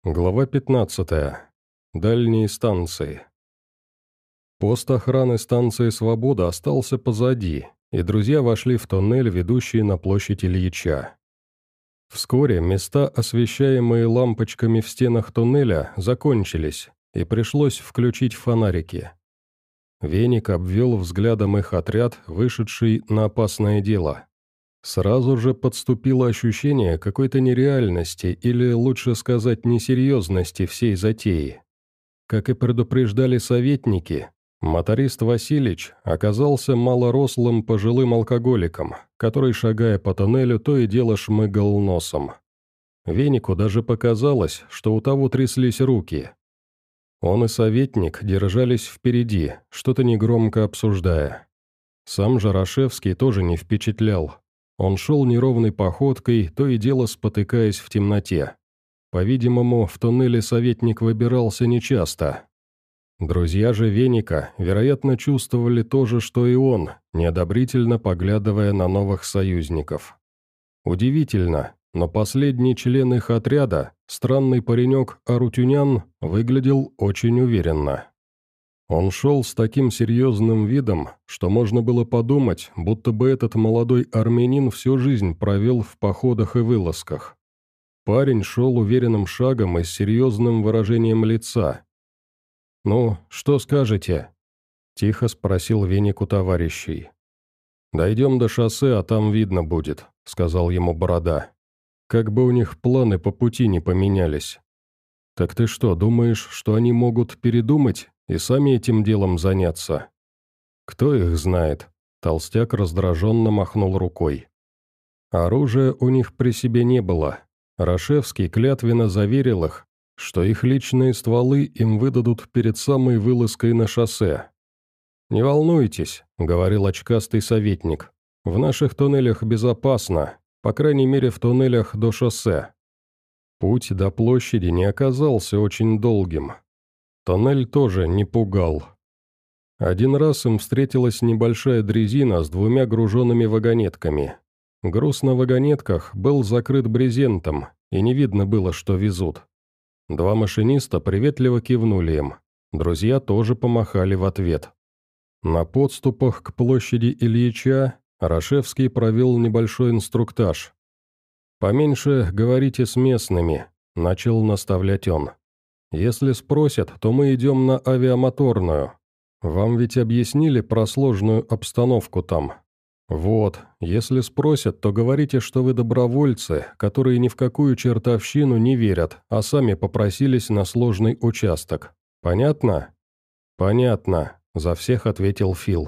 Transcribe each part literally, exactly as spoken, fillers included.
Глава пятнадцатая. Дальние станции. Пост охраны станции «Свобода» остался позади, и друзья вошли в тоннель, ведущий на площадь Ильича. Вскоре места, освещаемые лампочками в стенах тоннеля, закончились, и пришлось включить фонарики. Веник обвел взглядом их отряд, вышедший на опасное дело. Сразу же подступило ощущение какой-то нереальности, или, лучше сказать, несерьезности всей затеи. Как и предупреждали советники, моторист Василич оказался малорослым пожилым алкоголиком, который, шагая по тоннелю, то и дело шмыгал носом. Венику даже показалось, что у того тряслись руки. Он и советник держались впереди, что-то негромко обсуждая. Сам же Рашевский тоже не впечатлял. Он шел неровной походкой, то и дело спотыкаясь в темноте. По-видимому, в туннеле советник выбирался нечасто. Друзья же Веника, вероятно, чувствовали то же, что и он, неодобрительно поглядывая на новых союзников. Удивительно, но последний член их отряда, странный паренек Арутюнян, выглядел очень уверенно. Он шел с таким серьезным видом, что можно было подумать, будто бы этот молодой армянин всю жизнь провел в походах и вылазках. Парень шел уверенным шагом и с серьезным выражением лица. «Ну, что скажете?» – тихо спросил Веник у товарищей. «Дойдем до шоссе, а там видно будет», – сказал ему Борода. «Как бы у них планы по пути не поменялись». «Так ты что, думаешь, что они могут передумать и сами этим делом заняться?» «Кто их знает?» – толстяк раздраженно махнул рукой. Оружия у них при себе не было. Рашевский клятвенно заверил их, что их личные стволы им выдадут перед самой вылазкой на шоссе. «Не волнуйтесь», — говорил очкастый советник, — «в наших туннелях безопасно, по крайней мере в туннелях до шоссе». Путь до площади не оказался очень долгим. Тоннель тоже не пугал. Один раз им встретилась небольшая дрезина с двумя груженными вагонетками. Груз на вагонетках был закрыт брезентом, и не видно было, что везут. Два машиниста приветливо кивнули им. Друзья тоже помахали в ответ. На подступах к площади Ильича Рашевский провел небольшой инструктаж. «Поменьше говорите с местными», — начал наставлять он. «Если спросят, то мы идем на авиамоторную. Вам ведь объяснили про сложную обстановку там. Вот, если спросят, то говорите, что вы добровольцы, которые ни в какую чертовщину не верят, а сами попросились на сложный участок. Понятно?» «Понятно», — за всех ответил Фил.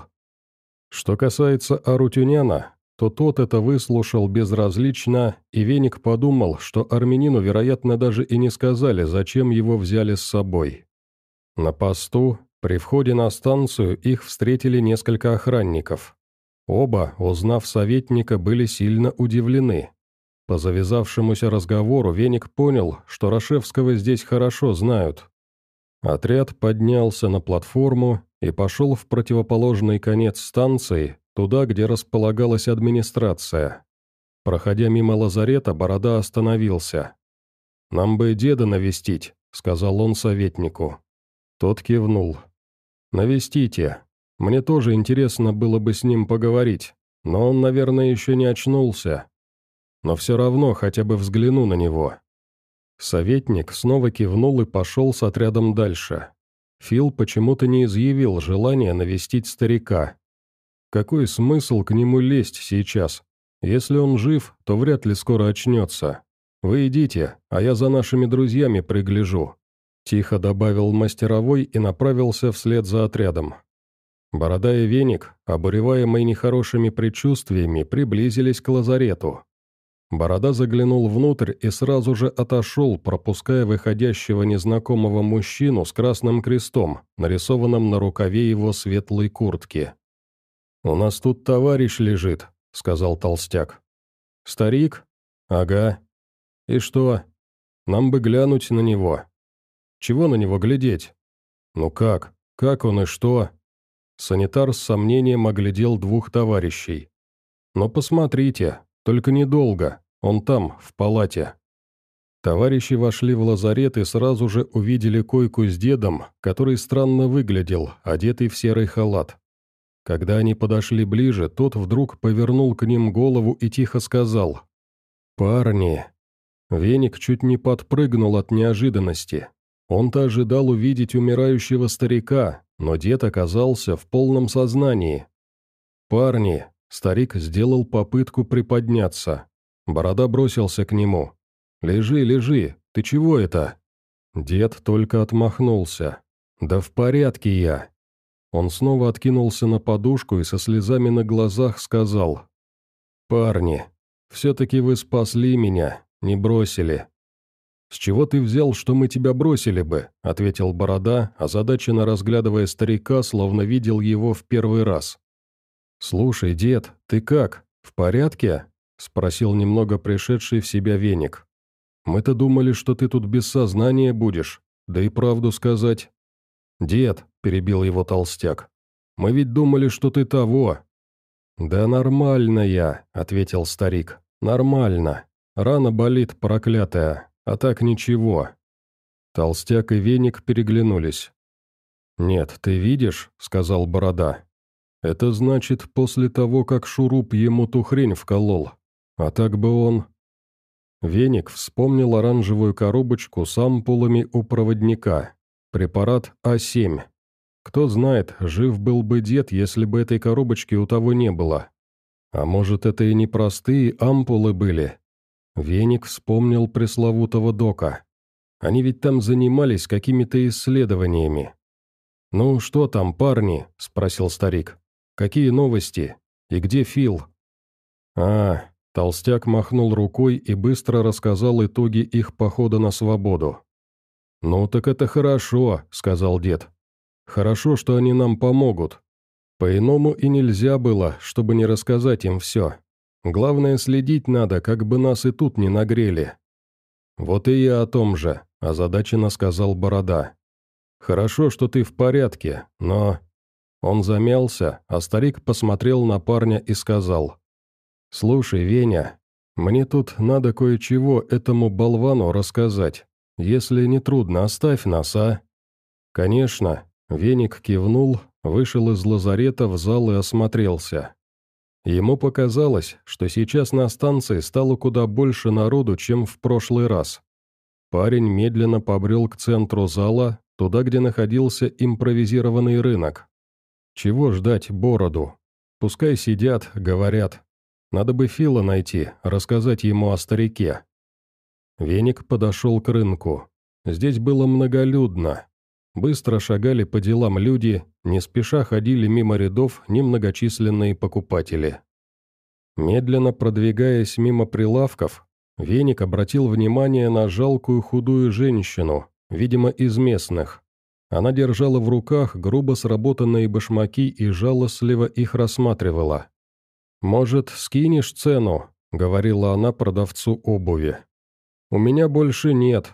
Что касается Арутюняна, то тот это выслушал безразлично, и Веник подумал, что армянину, вероятно, даже и не сказали, зачем его взяли с собой. На посту, при входе на станцию, их встретили несколько охранников. Оба, узнав советника, были сильно удивлены. По завязавшемуся разговору Веник понял, что Рашевского здесь хорошо знают. Отряд поднялся на платформу и пошел в противоположный конец станции, туда, где располагалась администрация. Проходя мимо лазарета, Борода остановился. «Нам бы деда навестить», — сказал он советнику. Тот кивнул. «Навестите. Мне тоже интересно было бы с ним поговорить, но он, наверное, еще не очнулся. Но все равно хотя бы взгляну на него». Советник снова кивнул и пошел с отрядом дальше. Фил почему-то не изъявил желания навестить старика. Какой смысл к нему лезть сейчас? Если он жив, то вряд ли скоро очнется. Вы идите, а я за нашими друзьями пригляжу», – тихо добавил мастеровой и направился вслед за отрядом. Борода и Веник, обуреваемые нехорошими предчувствиями, приблизились к лазарету. Борода заглянул внутрь и сразу же отошел, пропуская выходящего незнакомого мужчину с красным крестом, нарисованным на рукаве его светлой куртки. «У нас тут товарищ лежит», — сказал толстяк. «Старик? Ага. И что? Нам бы глянуть на него». «Чего на него глядеть?» «Ну как? Как он и что?» Санитар с сомнением оглядел двух товарищей. «Но посмотрите, только недолго, он там, в палате». Товарищи вошли в лазарет и сразу же увидели койку с дедом, который странно выглядел, одетый в серый халат. Когда они подошли ближе, тот вдруг повернул к ним голову и тихо сказал: «Парни». Веник чуть не подпрыгнул от неожиданности. Он-то ожидал увидеть умирающего старика, но дед оказался в полном сознании. «Парни», — старик сделал попытку приподняться. Борода бросился к нему. «Лежи, лежи, ты чего это?» Дед только отмахнулся. «Да в порядке я». Он снова откинулся на подушку и со слезами на глазах сказал: «Парни, все-таки вы спасли меня, не бросили». «С чего ты взял, что мы тебя бросили бы?» — ответил Борода, озадаченно разглядывая старика, словно видел его в первый раз. «Слушай, дед, ты как, в порядке?» — спросил немного пришедший в себя Веник. «Мы-то думали, что ты тут без сознания будешь, да и правду сказать». «Дед», — перебил его толстяк, — «мы ведь думали, что ты того». «Да нормально я», — ответил старик, — «нормально. Рана болит, проклятая, а так ничего». Толстяк и Веник переглянулись. «Нет, ты видишь», — сказал Борода. «Это значит, после того, как Шуруп ему ту хрень вколол. А так бы он...» Веник вспомнил оранжевую коробочку с ампулами у проводника. Препарат А семь. Кто знает, жив был бы дед, если бы этой коробочки у того не было. А может, это и не простые ампулы были? Веник вспомнил пресловутого Дока. Они ведь там занимались какими-то исследованиями. «Ну, что там, парни?» – спросил старик. «Какие новости? И где Фил?» «А...» – толстяк махнул рукой и быстро рассказал итоги их похода на свободу. «Ну так это хорошо», – сказал дед. «Хорошо, что они нам помогут. По-иному и нельзя было, чтобы не рассказать им все. Главное, следить надо, как бы нас и тут не нагрели». «Вот и я о том же», – озадаченно сказал Борода. «Хорошо, что ты в порядке, но...» Он замялся, а старик посмотрел на парня и сказал: «Слушай, Веня, мне тут надо кое-чего этому болвану рассказать. Если не трудно, оставь нас, а?» «Конечно», — Веник кивнул, вышел из лазарета в зал и осмотрелся. Ему показалось, что сейчас на станции стало куда больше народу, чем в прошлый раз. Парень медленно побрел к центру зала, туда, где находился импровизированный рынок. Чего ждать Бороду? Пускай сидят, говорят. Надо бы Фила найти, рассказать ему о старике. Веник подошел к рынку. Здесь было многолюдно. Быстро шагали по делам люди, не спеша ходили мимо рядов немногочисленные покупатели. Медленно продвигаясь мимо прилавков, Веник обратил внимание на жалкую худую женщину, видимо, из местных. Она держала в руках грубо сработанные башмаки и жалостливо их рассматривала. «Может, скинешь цену?» — говорила она продавцу обуви. «У меня больше нет».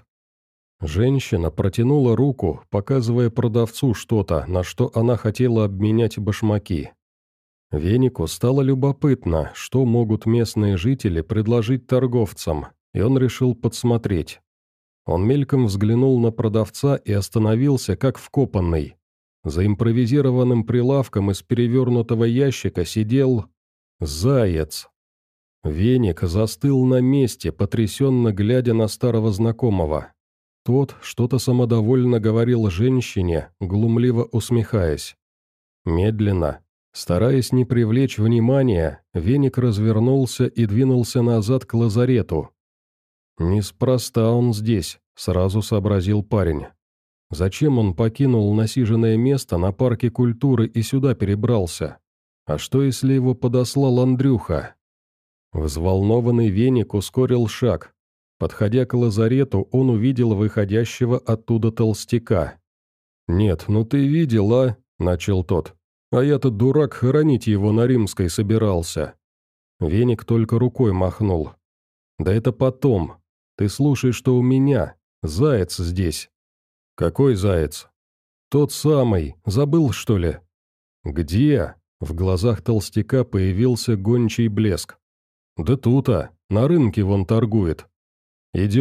Женщина протянула руку, показывая продавцу что-то, на что она хотела обменять башмаки. Венику стало любопытно, что могут местные жители предложить торговцам, и он решил подсмотреть. Он мельком взглянул на продавца и остановился, как вкопанный. За импровизированным прилавком из перевернутого ящика сидел... заяц. Веник застыл на месте, потрясенно глядя на старого знакомого. Тот что-то самодовольно говорил женщине, глумливо усмехаясь. Медленно, стараясь не привлечь внимания, Веник развернулся и двинулся назад к лазарету. «Неспроста он здесь», — сразу сообразил парень. «Зачем он покинул насиженное место на парке культуры и сюда перебрался? А что, если его подослал Андрюха?» Взволнованный Веник ускорил шаг. Подходя к лазарету, он увидел выходящего оттуда толстяка. «Нет, ну ты видел, а?» – начал тот. «А я-то, дурак, хоронить его на Римской собирался». Веник только рукой махнул. «Да это потом. Ты слушай, что у меня. Заяц здесь». «Какой заяц?» «Тот самый. Забыл, что ли?» «Где?» В глазах толстяка появился гончий блеск. «Да тут-то, на рынке вон торгует». «Идем»,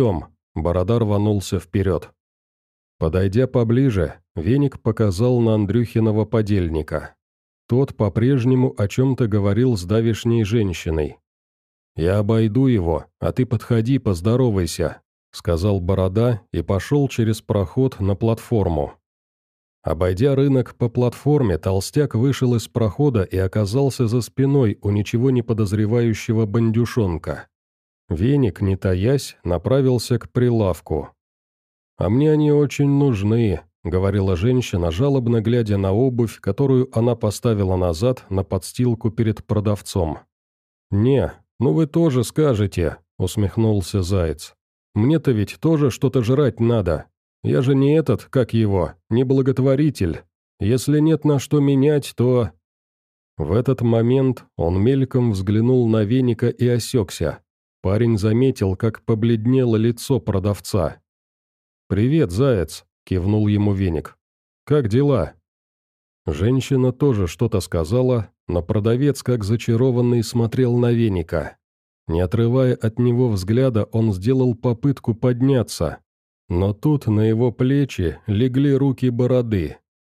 Борода рванулся вперед. Подойдя поближе, Веник показал на Андрюхиного подельника. Тот по-прежнему о чем-то говорил с давешней женщиной. «Я обойду его, а ты подходи, поздоровайся», — сказал Борода и пошел через проход на платформу. Обойдя рынок по платформе, толстяк вышел из прохода и оказался за спиной у ничего не подозревающего бандюшонка. Веник, не таясь, направился к прилавку. «А мне они очень нужны», — говорила женщина, жалобно глядя на обувь, которую она поставила назад на подстилку перед продавцом. «Не, ну вы тоже скажете», — усмехнулся Заяц. «Мне-то ведь тоже что-то жрать надо. Я же не этот, как его, не благотворитель. Если нет на что менять, то...» В этот момент он мельком взглянул на Веника и осекся. Парень заметил, как побледнело лицо продавца. «Привет, Заяц», — кивнул ему Веник. «Как дела?» Женщина тоже что-то сказала, но продавец, как зачарованный, смотрел на Веника. Не отрывая от него взгляда, он сделал попытку подняться, но тут на его плечи легли руки Бороды.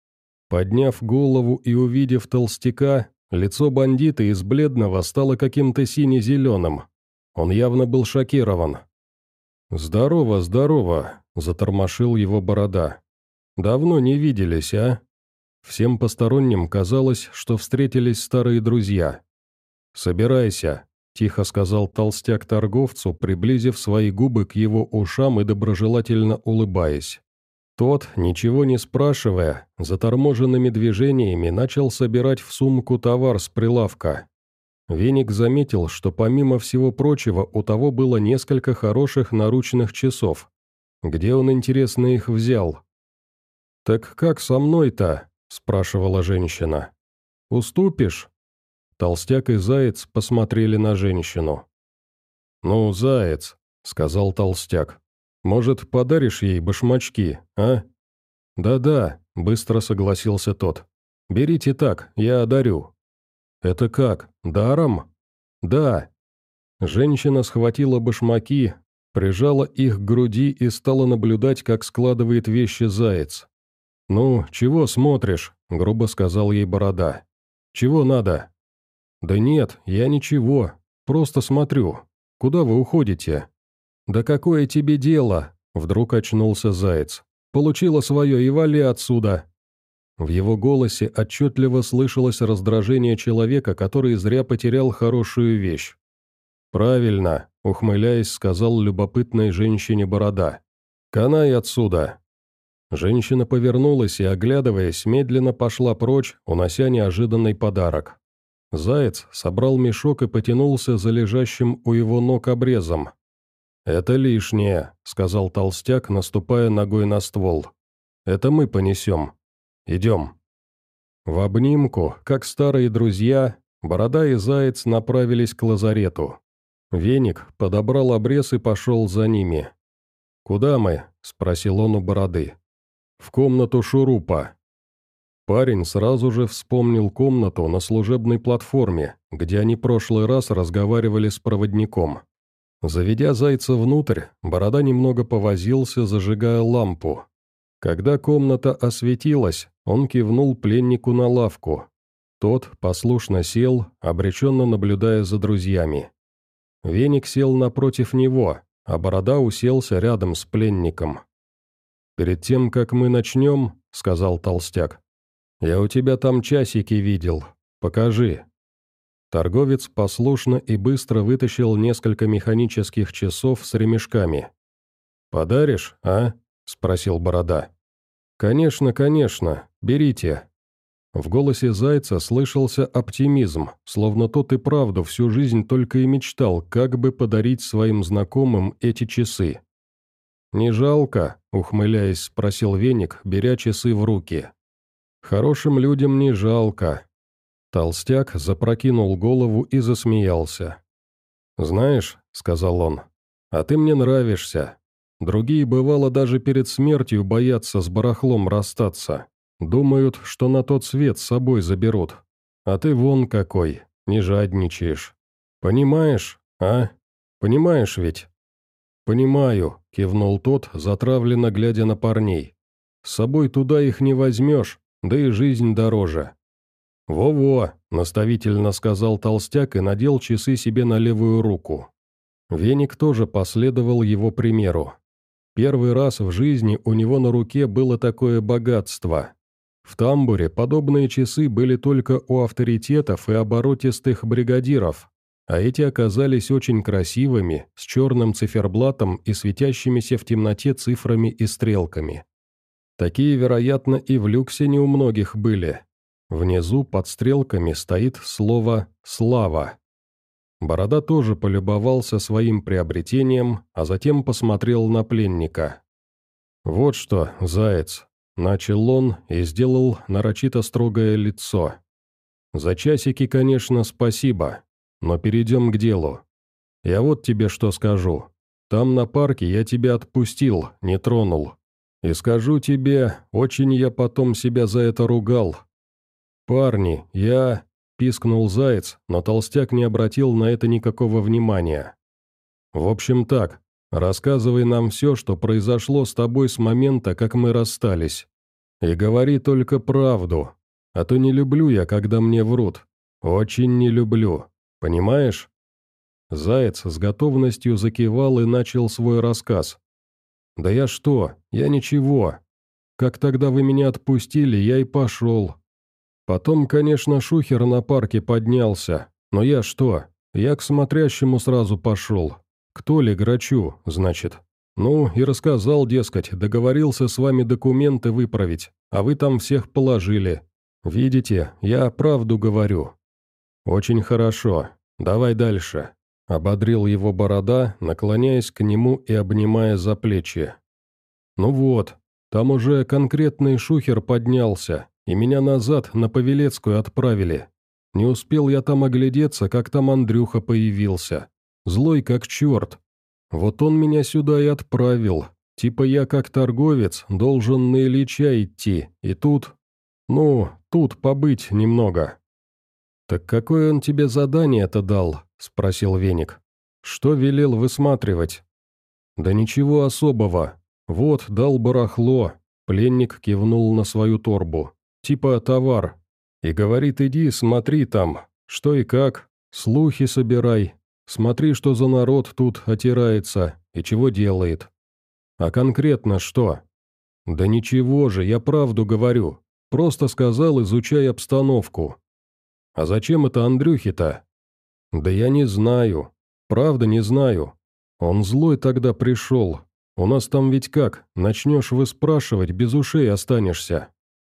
Подняв голову и увидев толстяка, лицо бандита из бледного стало каким-то сине-зеленым. Он явно был шокирован. «Здорово, здорово», — затормошил его Борода. «Давно не виделись, а?» Всем посторонним казалось, что встретились старые друзья. «Собирайся», — тихо сказал толстяк торговцу, приблизив свои губы к его ушам и доброжелательно улыбаясь. Тот, ничего не спрашивая, заторможенными движениями начал собирать в сумку товар с прилавка. Веник заметил, что помимо всего прочего у того было несколько хороших наручных часов. Где он, интересно, их взял? «Так как со мной-то?» – спрашивала женщина. «Уступишь?» Толстяк и Заяц посмотрели на женщину. «Ну, Заяц», – сказал толстяк, – «может, подаришь ей башмачки, а?» «Да-да», – быстро согласился тот. «Берите так, я одарю». «Это как, даром?» «Да». Женщина схватила башмаки, прижала их к груди и стала наблюдать, как складывает вещи Заяц. «Ну, чего смотришь?» – грубо сказал ей Борода. «Чего надо?» «Да нет, я ничего, просто смотрю. Куда вы уходите?» «Да какое тебе дело?» – вдруг очнулся Заяц. «Получила свое и вали отсюда». В его голосе отчетливо слышалось раздражение человека, который зря потерял хорошую вещь. «Правильно», — ухмыляясь, сказал любопытной женщине Борода. «Канай отсюда». Женщина повернулась и, оглядываясь, медленно пошла прочь, унося неожиданный подарок. Заяц собрал мешок и потянулся за лежащим у его ног обрезом. «Это лишнее», — сказал толстяк, наступая ногой на ствол. «Это мы понесем. Идем». В обнимку, как старые друзья, Борода и Заяц направились к лазарету. Веник подобрал обрез и пошел за ними. «Куда мы?» – спросил он у Бороды. «В комнату шурупа». Парень сразу же вспомнил комнату на служебной платформе, где они прошлый раз разговаривали с проводником. Заведя Зайца внутрь, Борода немного повозился, зажигая лампу. Когда комната осветилась, он кивнул пленнику на лавку. Тот послушно сел, обреченно наблюдая за друзьями. Веник сел напротив него, а Борода уселся рядом с пленником. «Перед тем, как мы начнем, — сказал толстяк, — я у тебя там часики видел. Покажи». Торговец послушно и быстро вытащил несколько механических часов с ремешками. «Подаришь, а?» — спросил Борода. «Конечно, конечно, берите». В голосе Зайца слышался оптимизм, словно тот и правду всю жизнь только и мечтал, как бы подарить своим знакомым эти часы. «Не жалко?» — ухмыляясь, спросил Веник, беря часы в руки. «Хорошим людям не жалко». Толстяк запрокинул голову и засмеялся. «Знаешь», — сказал он, — «а ты мне нравишься. Другие, бывало, даже перед смертью боятся с барахлом расстаться. Думают, что на тот свет с собой заберут. А ты вон какой, не жадничаешь. Понимаешь, а? Понимаешь ведь?» «Понимаю», — кивнул тот, затравленно глядя на парней. «С собой туда их не возьмешь, да и жизнь дороже». «Во-во», — наставительно сказал толстяк и надел часы себе на левую руку. Веник тоже последовал его примеру. Первый раз в жизни у него на руке было такое богатство. В тамбуре подобные часы были только у авторитетов и оборотистых бригадиров, а эти оказались очень красивыми, с черным циферблатом и светящимися в темноте цифрами и стрелками. Такие, вероятно, и в люксе не у многих были. Внизу под стрелками стоит слово «Слава». Борода тоже полюбовался своим приобретением, а затем посмотрел на пленника. «Вот что, заяц», — начал он и сделал нарочито строгое лицо. «За часики, конечно, спасибо, но перейдем к делу. Я вот тебе что скажу. Там на парке я тебя отпустил, не тронул. И скажу тебе, очень я потом себя за это ругал. Парни, я...» — пискнул заяц, но толстяк не обратил на это никакого внимания. «В общем так, рассказывай нам все, что произошло с тобой с момента, как мы расстались. И говори только правду, а то не люблю я, когда мне врут. Очень не люблю. Понимаешь?» Заяц с готовностью закивал и начал свой рассказ. «Да я что? Я ничего. Как тогда вы меня отпустили, я и пошел. Потом, конечно, шухер на парке поднялся, но я что? Я к смотрящему сразу пошел. К Толе Грачу, значит. Ну, и рассказал, дескать, договорился с вами документы выправить, а вы там всех положили. Видите, я правду говорю». «Очень хорошо. Давай дальше», — ободрил его Борода, наклоняясь к нему и обнимая за плечи. «Ну вот, там уже конкретный шухер поднялся, и меня назад на Павелецкую отправили. Не успел я там оглядеться, как там Андрюха появился. Злой как черт. Вот он меня сюда и отправил. Типа я как торговец должен на Ильича идти, и тут... Ну, тут побыть немного». «Так какое он тебе задание-то дал?» — спросил Веник. «Что велел высматривать?» «Да ничего особого. Вот, дал барахло». Пленник кивнул на свою торбу. «Типа товар. И говорит, иди, смотри там, что и как, слухи собирай. Смотри, что за народ тут отирается и чего делает». «А конкретно что?» «Да ничего же, я правду говорю. Просто сказал, изучай обстановку». «А зачем это Андрюхе-то?» «Да я не знаю. Правда не знаю. Он злой тогда пришел. У нас там ведь как, начнешь выспрашивать, без ушей останешься».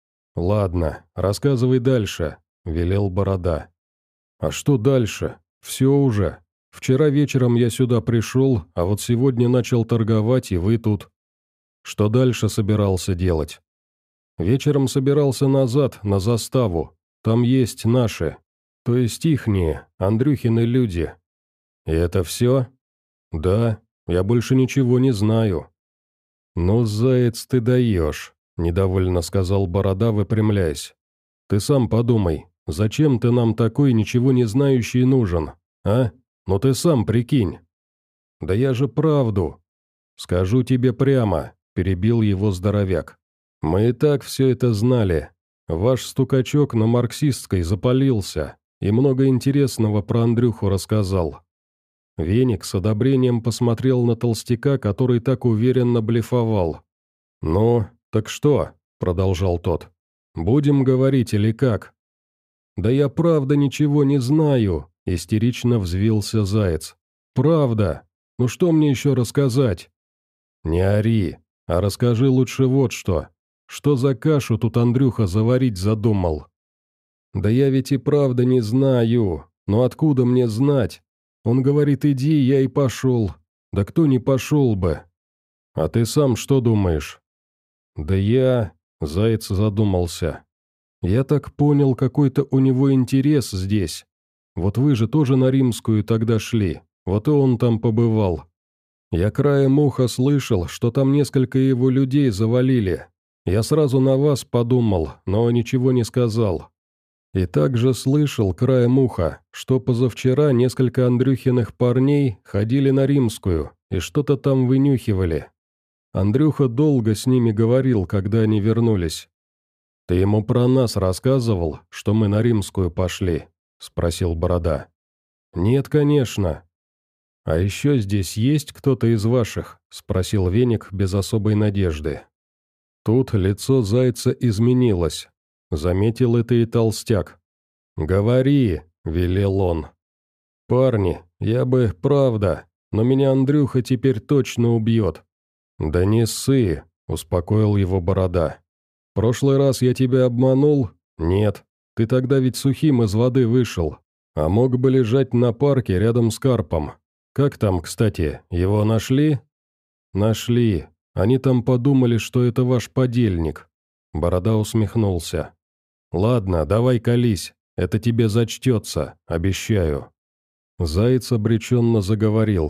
«Ладно, рассказывай дальше», — велел Борода. «А что дальше? Все уже. Вчера вечером я сюда пришел, а вот сегодня начал торговать, и вы тут». «Что дальше собирался делать?» «Вечером собирался назад, на заставу. Там есть наши, то есть ихние, Андрюхины люди». «И это все?» «Да, я больше ничего не знаю». «Ну, заяц, ты даешь», — недовольно сказал Борода, выпрямляясь. «Ты сам подумай, зачем ты нам такой ничего не знающий нужен, а? Ну ты сам прикинь». «Да я же правду». «Скажу тебе прямо», — перебил его здоровяк. «Мы и так все это знали. Ваш стукачок на марксистской запалился и много интересного про Андрюху рассказал». Веник с одобрением посмотрел на толстяка, который так уверенно блефовал. «Ну, так что?» — продолжал тот. «Будем говорить или как?» «Да я правда ничего не знаю», — истерично взвился заяц. «Правда. Ну что мне еще рассказать?» «Не ори, а расскажи лучше вот что. Что за кашу тут Андрюха заварить задумал?» «Да я ведь и правда не знаю. Но откуда мне знать? Он говорит, иди, я и пошел. Да кто не пошел бы?» «А ты сам что думаешь?» «Да я...» — заяц задумался. «Я так понял, какой-то у него интерес здесь. Вот вы же тоже на Римскую тогда шли, вот и он там побывал. Я краем уха слышал, что там несколько его людей завалили. Я сразу на вас подумал, но ничего не сказал. И также слышал краем уха, что позавчера несколько Андрюхиных парней ходили на Римскую и что-то там вынюхивали. Андрюха долго с ними говорил, когда они вернулись. «Ты ему про нас рассказывал, что мы на Римскую пошли?» – спросил Борода. «Нет, конечно». «А еще здесь есть кто-то из ваших?» – спросил Веник без особой надежды. Тут лицо Зайца изменилось. Заметил это и толстяк. «Говори», — велел он. «Парни, я бы, правда, но меня Андрюха теперь точно убьет». «Да не ссы», — успокоил его Борода. «Прошлый раз я тебя обманул? Нет. Ты тогда ведь сухим из воды вышел, а мог бы лежать на парке рядом с карпом. Как там, кстати, его нашли?» «Нашли. Они там подумали, что это ваш подельник». Борода усмехнулся. «Ладно, давай колись, это тебе зачтется, обещаю». Заяц обреченно заговорил.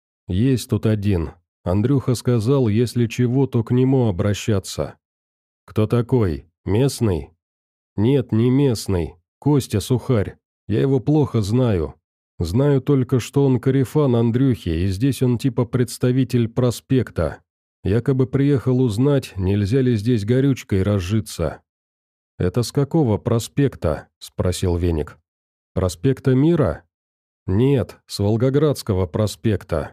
«Есть тут один. Андрюха сказал, если чего, то к нему обращаться». «Кто такой? Местный?» «Нет, не местный. Костя Сухарь. Я его плохо знаю. Знаю только, что он корефан Андрюхи, и здесь он типа представитель проспекта. Якобы приехал узнать, нельзя ли здесь горючкой разжиться». «Это с какого проспекта?» – спросил Веник. «Проспекта Мира?» «Нет, с Волгоградского проспекта».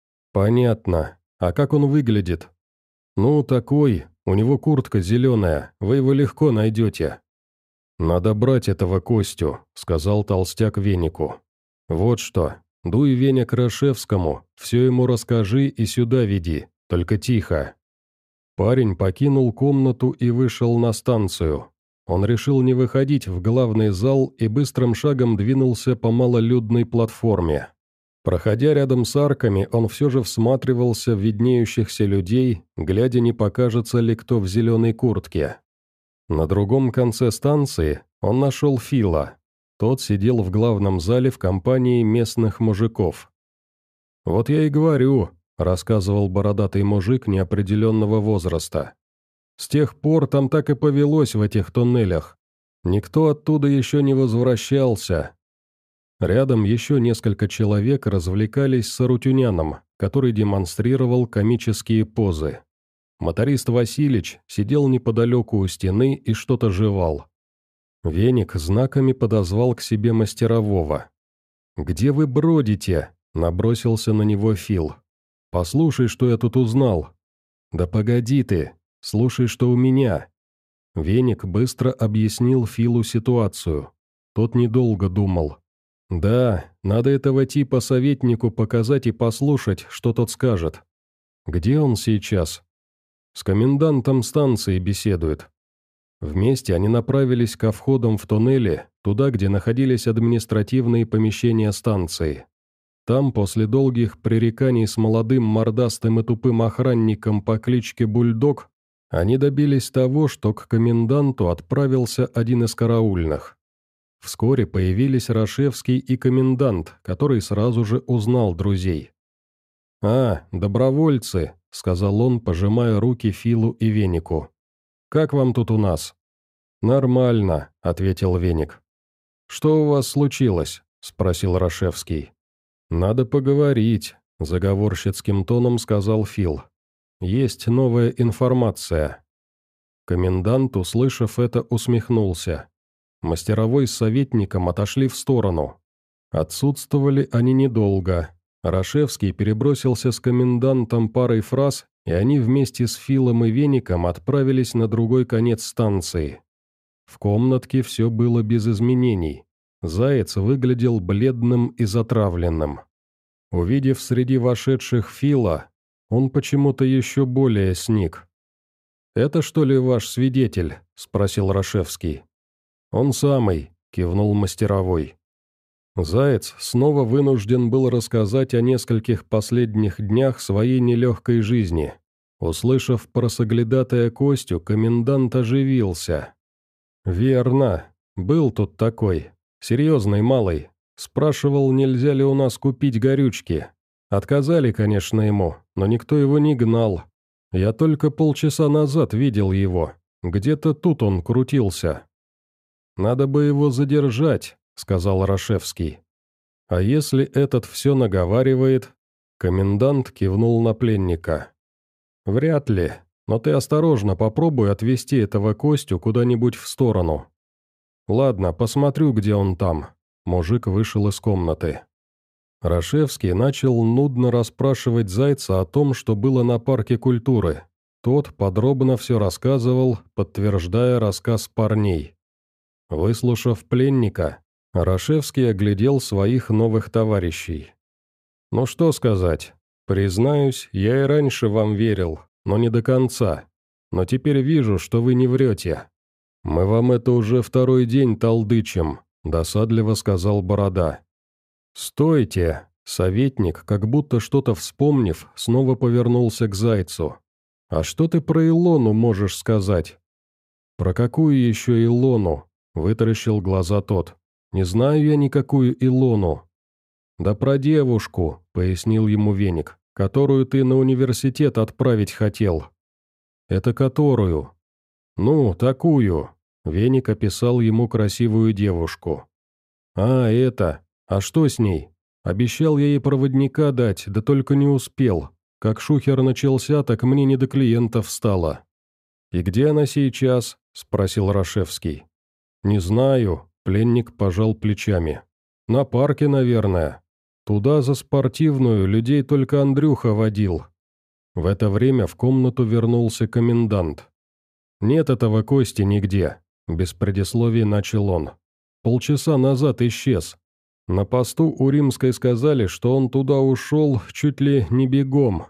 «Понятно. А как он выглядит?» «Ну, такой. У него куртка зеленая. Вы его легко найдете». «Надо брать этого Костю», – сказал толстяк Венику. «Вот что. Дуй, Веня, к Рашевскому. Все ему расскажи и сюда веди. Только тихо». Парень покинул комнату и вышел на станцию. Он решил не выходить в главный зал и быстрым шагом двинулся по малолюдной платформе. Проходя рядом с арками, он все же всматривался в виднеющихся людей, глядя, не покажется ли кто в зеленой куртке. На другом конце станции он нашел Фила. Тот сидел в главном зале в компании местных мужиков. «Вот я и говорю», — рассказывал бородатый мужик неопределенного возраста. «С тех пор там так и повелось в этих туннелях. Никто оттуда еще не возвращался». Рядом еще несколько человек развлекались с арутюняном, который демонстрировал комические позы. Моторист Василич сидел неподалеку у стены и что-то жевал. Веник знаками подозвал к себе мастерового. «Где вы бродите?» – набросился на него Фил. «Послушай, что я тут узнал». «Да погоди ты, слушай, что у меня». Веник быстро объяснил Филу ситуацию. Тот недолго думал. «Да, надо этого типа советнику показать и послушать, что тот скажет». «Где он сейчас?» «С комендантом станции беседует». Вместе они направились ко входам в туннели, туда, где находились административные помещения станции. Там, после долгих пререканий с молодым мордастым и тупым охранником по кличке Бульдог, они добились того, что к коменданту отправился один из караульных. Вскоре появились Рашевский и комендант, который сразу же узнал друзей. «А, добровольцы», — сказал он, пожимая руки Филу и Венику. «Как вам тут у нас?» «Нормально», — ответил Веник. «Что у вас случилось?» — спросил Рашевский. «Надо поговорить», — заговорщицким тоном сказал Фил. «Есть новая информация». Комендант, услышав это, усмехнулся. Мастеровой с советником отошли в сторону. Отсутствовали они недолго. Рашевский перебросился с комендантом парой фраз, и они вместе с Филом и Веником отправились на другой конец станции. В комнатке все было без изменений. Заяц выглядел бледным и затравленным. Увидев среди вошедших Фила, он почему-то еще более сник. «Это что ли ваш свидетель?» – спросил Рашевский. «Он самый», – кивнул мастеровой. Заяц снова вынужден был рассказать о нескольких последних днях своей нелегкой жизни. Услышав про соглядатая Костю, комендант оживился. «Верно. Был тут такой. Серьезный малый. Спрашивал, нельзя ли у нас купить горючки. Отказали, конечно, ему, но никто его не гнал. Я только полчаса назад видел его. Где-то тут он крутился». «Надо бы его задержать», — сказал Рашевский. «А если этот все наговаривает?» Комендант кивнул на пленника. «Вряд ли, но ты осторожно попробуй отвезти этого Костю куда-нибудь в сторону». «Ладно, посмотрю, где он там». Мужик вышел из комнаты. Рашевский начал нудно расспрашивать Зайца о том, что было на парке культуры. Тот подробно все рассказывал, подтверждая рассказ парней. Выслушав пленника, Рашевский оглядел своих новых товарищей. «Ну что сказать? Признаюсь, я и раньше вам верил, но не до конца. Но теперь вижу, что вы не врете. Мы вам это уже второй день толдычим», — досадливо сказал Борода. «Стойте!» — советник, как будто что-то вспомнив, снова повернулся к Зайцу. «А что ты про Илону можешь сказать?» «Про какую еще Илону?» — вытаращил глаза тот. «Не знаю я никакую Илону». «Да про девушку», — пояснил ему Веник, «которую ты на университет отправить хотел». «Это которую?» «Ну, такую», — Веник описал ему красивую девушку. «А, это... А что с ней? Обещал я ей проводника дать, да только не успел. Как шухер начался, так мне не до клиентов стало». «И где она сейчас?» — спросил Рашевский. «Не знаю», — пленник пожал плечами. «На парке, наверное. Туда за спортивную людей только Андрюха водил». В это время в комнату вернулся комендант. «Нет этого Кости нигде», — без предисловий начал он. «Полчаса назад исчез. На посту у Римской сказали, что он туда ушел чуть ли не бегом.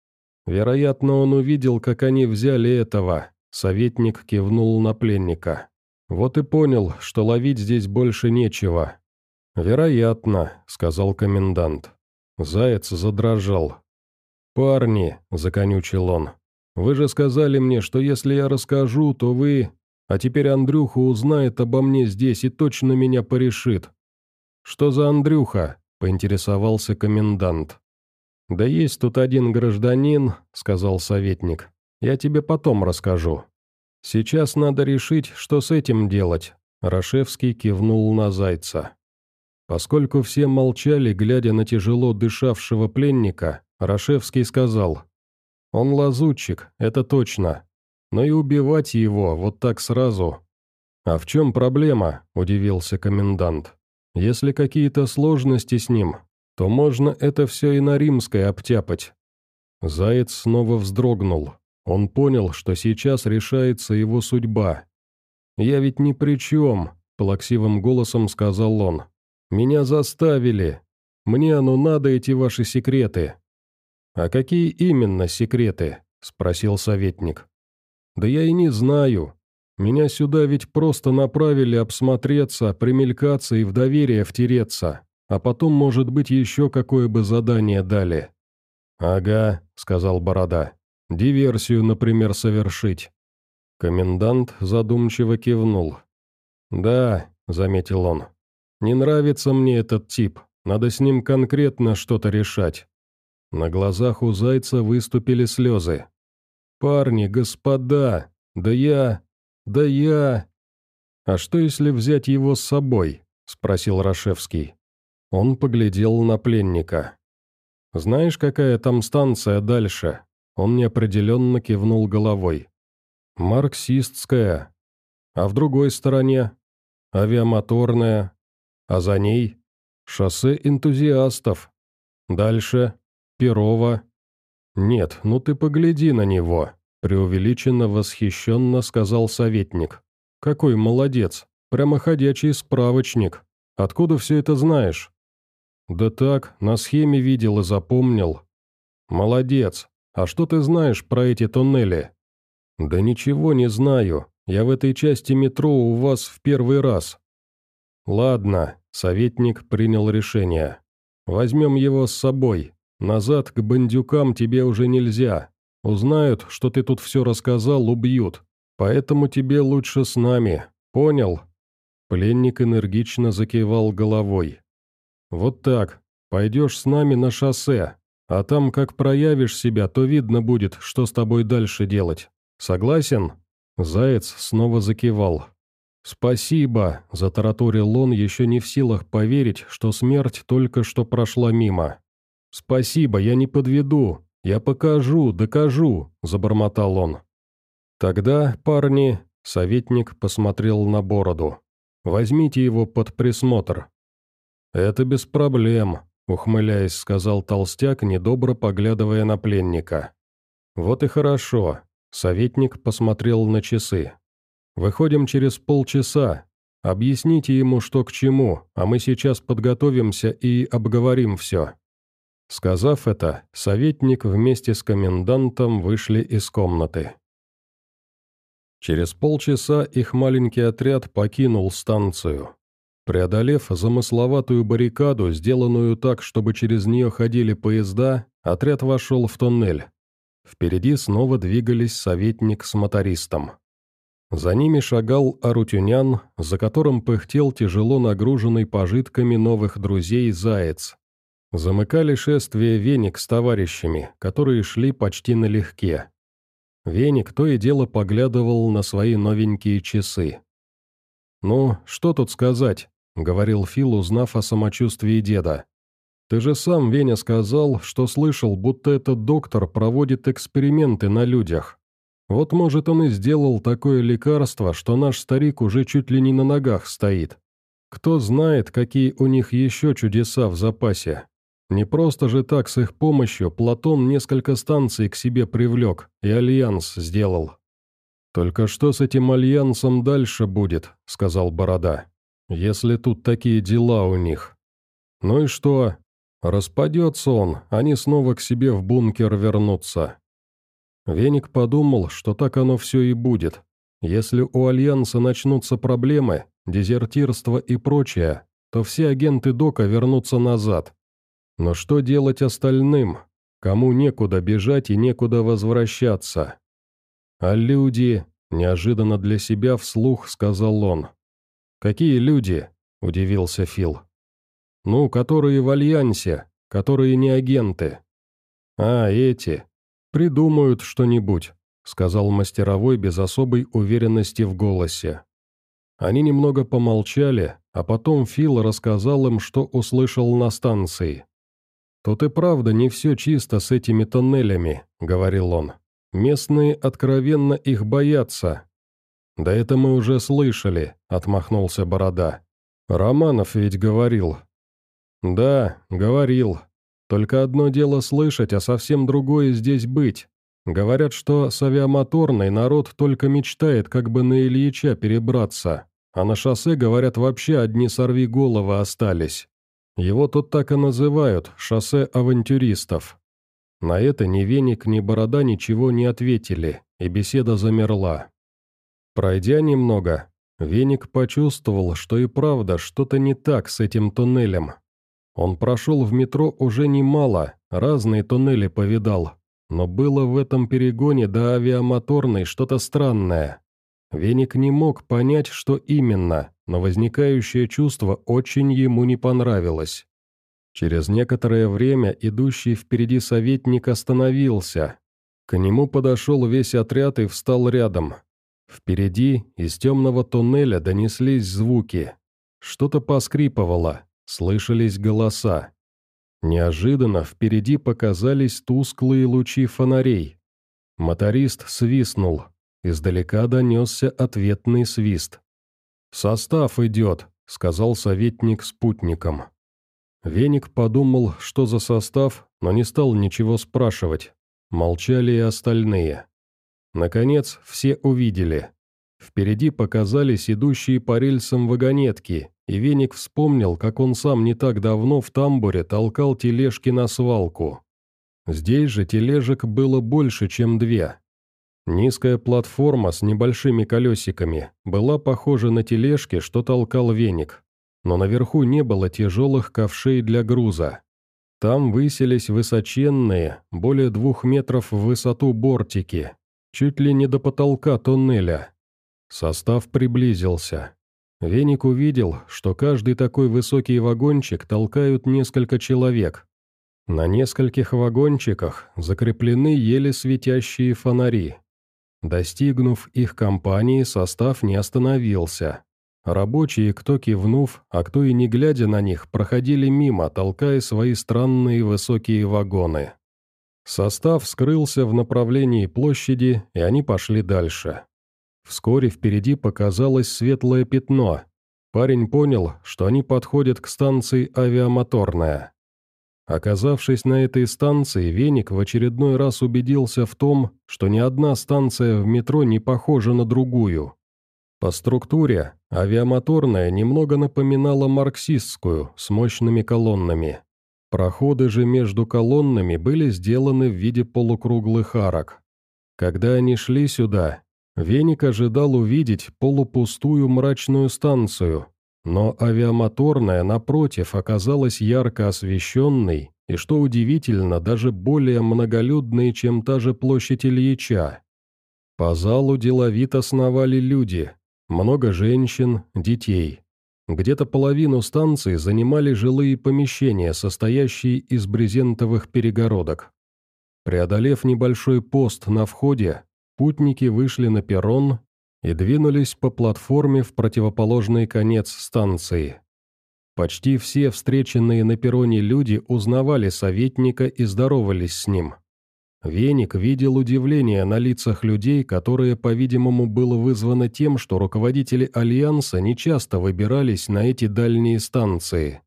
Вероятно, он увидел, как они взяли этого», — советник кивнул на пленника. «Вот и понял, что ловить здесь больше нечего». «Вероятно», — сказал комендант. Заяц задрожал. «Парни», — законючил он, — «вы же сказали мне, что если я расскажу, то вы... А теперь Андрюха узнает обо мне здесь и точно меня порешит». «Что за Андрюха?» — поинтересовался комендант. «Да есть тут один гражданин», — сказал советник. «Я тебе потом расскажу. Сейчас надо решить, что с этим делать», — Рашевский кивнул на Зайца. Поскольку все молчали, глядя на тяжело дышавшего пленника, Рашевский сказал: «Он лазутчик, это точно. Но и убивать его вот так сразу...» «А в чем проблема?» – удивился комендант. «Если какие-то сложности с ним, то можно это все и на Римской обтяпать». Заяц снова вздрогнул. Он понял, что сейчас решается его судьба. «Я ведь ни при чем», – плаксивым голосом сказал он. «Меня заставили. Мне оно надо, эти ваши секреты». «А какие именно секреты?» – спросил советник. «Да я и не знаю. Меня сюда ведь просто направили обсмотреться, примелькаться и в доверие втереться, а потом, может быть, еще какое бы задание дали». «Ага», — сказал Борода, — «диверсию, например, совершить». Комендант задумчиво кивнул. «Да», — заметил он, — «не нравится мне этот тип, надо с ним конкретно что-то решать». На глазах у Зайца выступили слезы. «Парни, господа, да я... да я...» «А что, если взять его с собой?» — спросил Рашевский. Он поглядел на пленника. «Знаешь, какая там станция дальше?» Он неопределенно кивнул головой. «Марксистская. А в другой стороне? Авиамоторная. А за ней? Шоссе энтузиастов. Дальше? Перово. Нет, ну ты погляди на него», — преувеличенно восхищенно сказал советник. «Какой молодец, прямо ходячий справочник. Откуда все это знаешь?» «Да так, на схеме видел и запомнил». «Молодец. А что ты знаешь про эти тоннели?» «Да ничего не знаю. Я в этой части метро у вас в первый раз». «Ладно», — советник принял решение. «Возьмем его с собой. Назад к бандюкам тебе уже нельзя. Узнают, что ты тут все рассказал, убьют. Поэтому тебе лучше с нами. Понял?» Пленник энергично закивал головой. «Вот так. Пойдешь с нами на шоссе, а там, как проявишь себя, то видно будет, что с тобой дальше делать. Согласен?» Заяц снова закивал. «Спасибо», — затараторил он, еще не в силах поверить, что смерть только что прошла мимо. «Спасибо, я не подведу, я покажу, докажу», — забормотал он. «Тогда, парни», — советник посмотрел на бороду, — «возьмите его под присмотр». «Это без проблем», — ухмыляясь, сказал толстяк, недобро поглядывая на пленника. «Вот и хорошо», — советник посмотрел на часы. «Выходим через полчаса. Объясните ему, что к чему, а мы сейчас подготовимся и обговорим все». Сказав это, советник вместе с комендантом вышли из комнаты. Через полчаса их маленький отряд покинул станцию. Преодолев замысловатую баррикаду, сделанную так, чтобы через нее ходили поезда, отряд вошел в тоннель. Впереди снова двигались советник с мотористом. За ними шагал Арутюнян, за которым пыхтел тяжело нагруженный пожитками новых друзей заяц. Замыкали шествие Веник с товарищами, которые шли почти налегке. Веник то и дело поглядывал на свои новенькие часы. «Ну, что тут сказать?» — говорил Фил, узнав о самочувствии деда. «Ты же сам, Веня, сказал, что слышал, будто этот доктор проводит эксперименты на людях. Вот, может, он и сделал такое лекарство, что наш старик уже чуть ли не на ногах стоит. Кто знает, какие у них еще чудеса в запасе. Не просто же так с их помощью Платон несколько станций к себе привлек и альянс сделал». «Только что с этим альянсом дальше будет», — сказал Борода, — «если тут такие дела у них». «Ну и что? Распадется он, они снова к себе в бункер вернутся». Веник подумал, что так оно все и будет. Если у альянса начнутся проблемы, дезертирство и прочее, то все агенты Дока вернутся назад. Но что делать остальным? Кому некуда бежать и некуда возвращаться? «А люди?» – неожиданно для себя вслух сказал он. «Какие люди?» – удивился Фил. «Ну, которые в альянсе, которые не агенты». «А, эти. Придумают что-нибудь», – сказал мастеровой без особой уверенности в голосе. Они немного помолчали, а потом Фил рассказал им, что услышал на станции. «Тут и правда не все чисто с этими тоннелями», — говорил он. «Местные откровенно их боятся». «Да это мы уже слышали», — отмахнулся Борода. «Романов ведь говорил». «Да, говорил. Только одно дело слышать, а совсем другое здесь быть. Говорят, что с авиамоторной народ только мечтает как бы на Ильича перебраться, а на шоссе, говорят, вообще одни сорвиголовы остались. Его тут так и называют «шоссе авантюристов». На это ни Веник, ни Борода ничего не ответили, и беседа замерла. Пройдя немного, Веник почувствовал, что и правда что-то не так с этим туннелем. Он прошел в метро уже немало, разные туннели повидал, но было в этом перегоне до авиамоторной что-то странное. Веник не мог понять, что именно, но возникающее чувство очень ему не понравилось. Через некоторое время идущий впереди советник остановился. К нему подошел весь отряд и встал рядом. Впереди из темного туннеля донеслись звуки. Что-то поскрипывало, слышались голоса. Неожиданно впереди показались тусклые лучи фонарей. Моторист свистнул. Издалека донесся ответный свист. «Состав идет», — сказал советник спутником. Веник подумал, что за состав, но не стал ничего спрашивать. Молчали и остальные. Наконец, все увидели. Впереди показались идущие по рельсам вагонетки, и Веник вспомнил, как он сам не так давно в тамбуре толкал тележки на свалку. Здесь же тележек было больше, чем две. Низкая платформа с небольшими колесиками была похожа на тележки, что толкал Веник, но наверху не было тяжелых ковшей для груза. Там высились высоченные, более двух метров в высоту бортики, чуть ли не до потолка туннеля. Состав приблизился. Веник увидел, что каждый такой высокий вагончик толкают несколько человек. На нескольких вагончиках закреплены еле светящие фонари. Достигнув их компании, состав не остановился, Рабочие, кто кивнув, а кто и не глядя на них, проходили мимо, толкая свои странные высокие вагоны. Состав скрылся в направлении площади, и они пошли дальше. Вскоре впереди показалось светлое пятно. Парень понял, что они подходят к станции «Авиамоторная». Оказавшись на этой станции, Веник в очередной раз убедился в том, что ни одна станция в метро не похожа на другую. По структуре «Авиамоторная» немного напоминала марксистскую, с мощными колоннами. Проходы же между колоннами были сделаны в виде полукруглых арок. Когда они шли сюда, Веник ожидал увидеть полупустую мрачную станцию, но авиамоторная, напротив, оказалась ярко освещенной и, что удивительно, даже более многолюдной, чем та же площадь Ильича. По залу деловито сновали люди, много женщин, детей. Где-то половину станции занимали жилые помещения, состоящие из брезентовых перегородок. Преодолев небольшой пост на входе, путники вышли на перрон и двинулись по платформе в противоположный конец станции. Почти все встреченные на перроне люди узнавали советника и здоровались с ним. Веник видел удивление на лицах людей, которое, по-видимому, было вызвано тем, что руководители Альянса нечасто выбирались на эти дальние станции.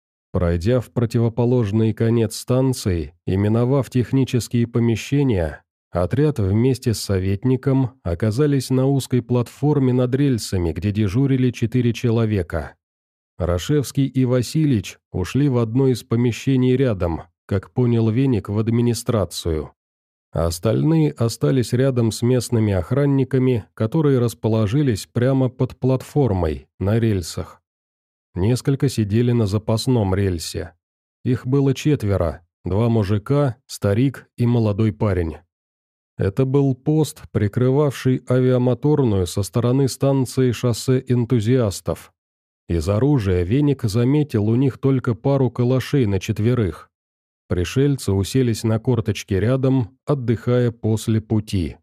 Пройдя в противоположный конец станции и миновав технические помещения, отряд вместе с советником оказались на узкой платформе над рельсами, где дежурили четыре человека. Рашевский и Васильич ушли в одно из помещений рядом, как понял Веник, в администрацию. А остальные остались рядом с местными охранниками, которые расположились прямо под платформой, на рельсах. Несколько сидели на запасном рельсе. Их было четверо, два мужика, старик и молодой парень. Это был пост, прикрывавший авиамоторную со стороны станции шоссе энтузиастов. Из оружия Веник заметил у них только пару калашей на четверых. Пришельцы уселись на корточки рядом, отдыхая после пути.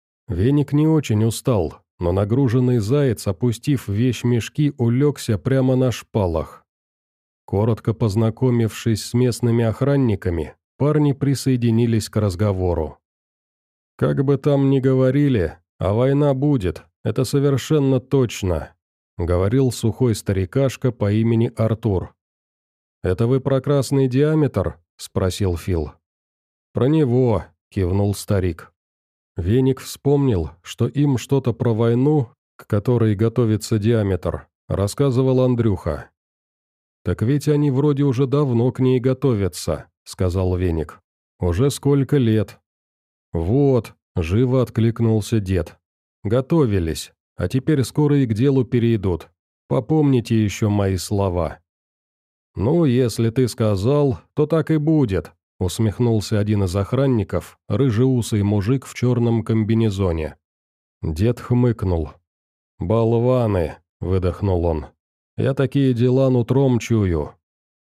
Веник не очень устал, но нагруженный заяц, опустив вещмешки, улегся прямо на шпалах. Коротко познакомившись с местными охранниками, парни присоединились к разговору. «Как бы там ни говорили, а война будет, это совершенно точно», — говорил сухой старикашка по имени Артур. «Это вы про красный диаметр?» — спросил Фил. «Про него», — кивнул старик. Веник вспомнил, что им что-то про войну, к которой готовится диаметр, рассказывал Андрюха. «Так ведь они вроде уже давно к ней готовятся», — сказал Веник. «Уже сколько лет?» «Вот», — живо откликнулся дед. «Готовились, а теперь скоро и к делу перейдут. Попомните еще мои слова». «Ну, если ты сказал, то так и будет», — усмехнулся один из охранников, рыжеусый мужик в черном комбинезоне. Дед хмыкнул. «Болваны», — выдохнул он. «Я такие дела нутром чую».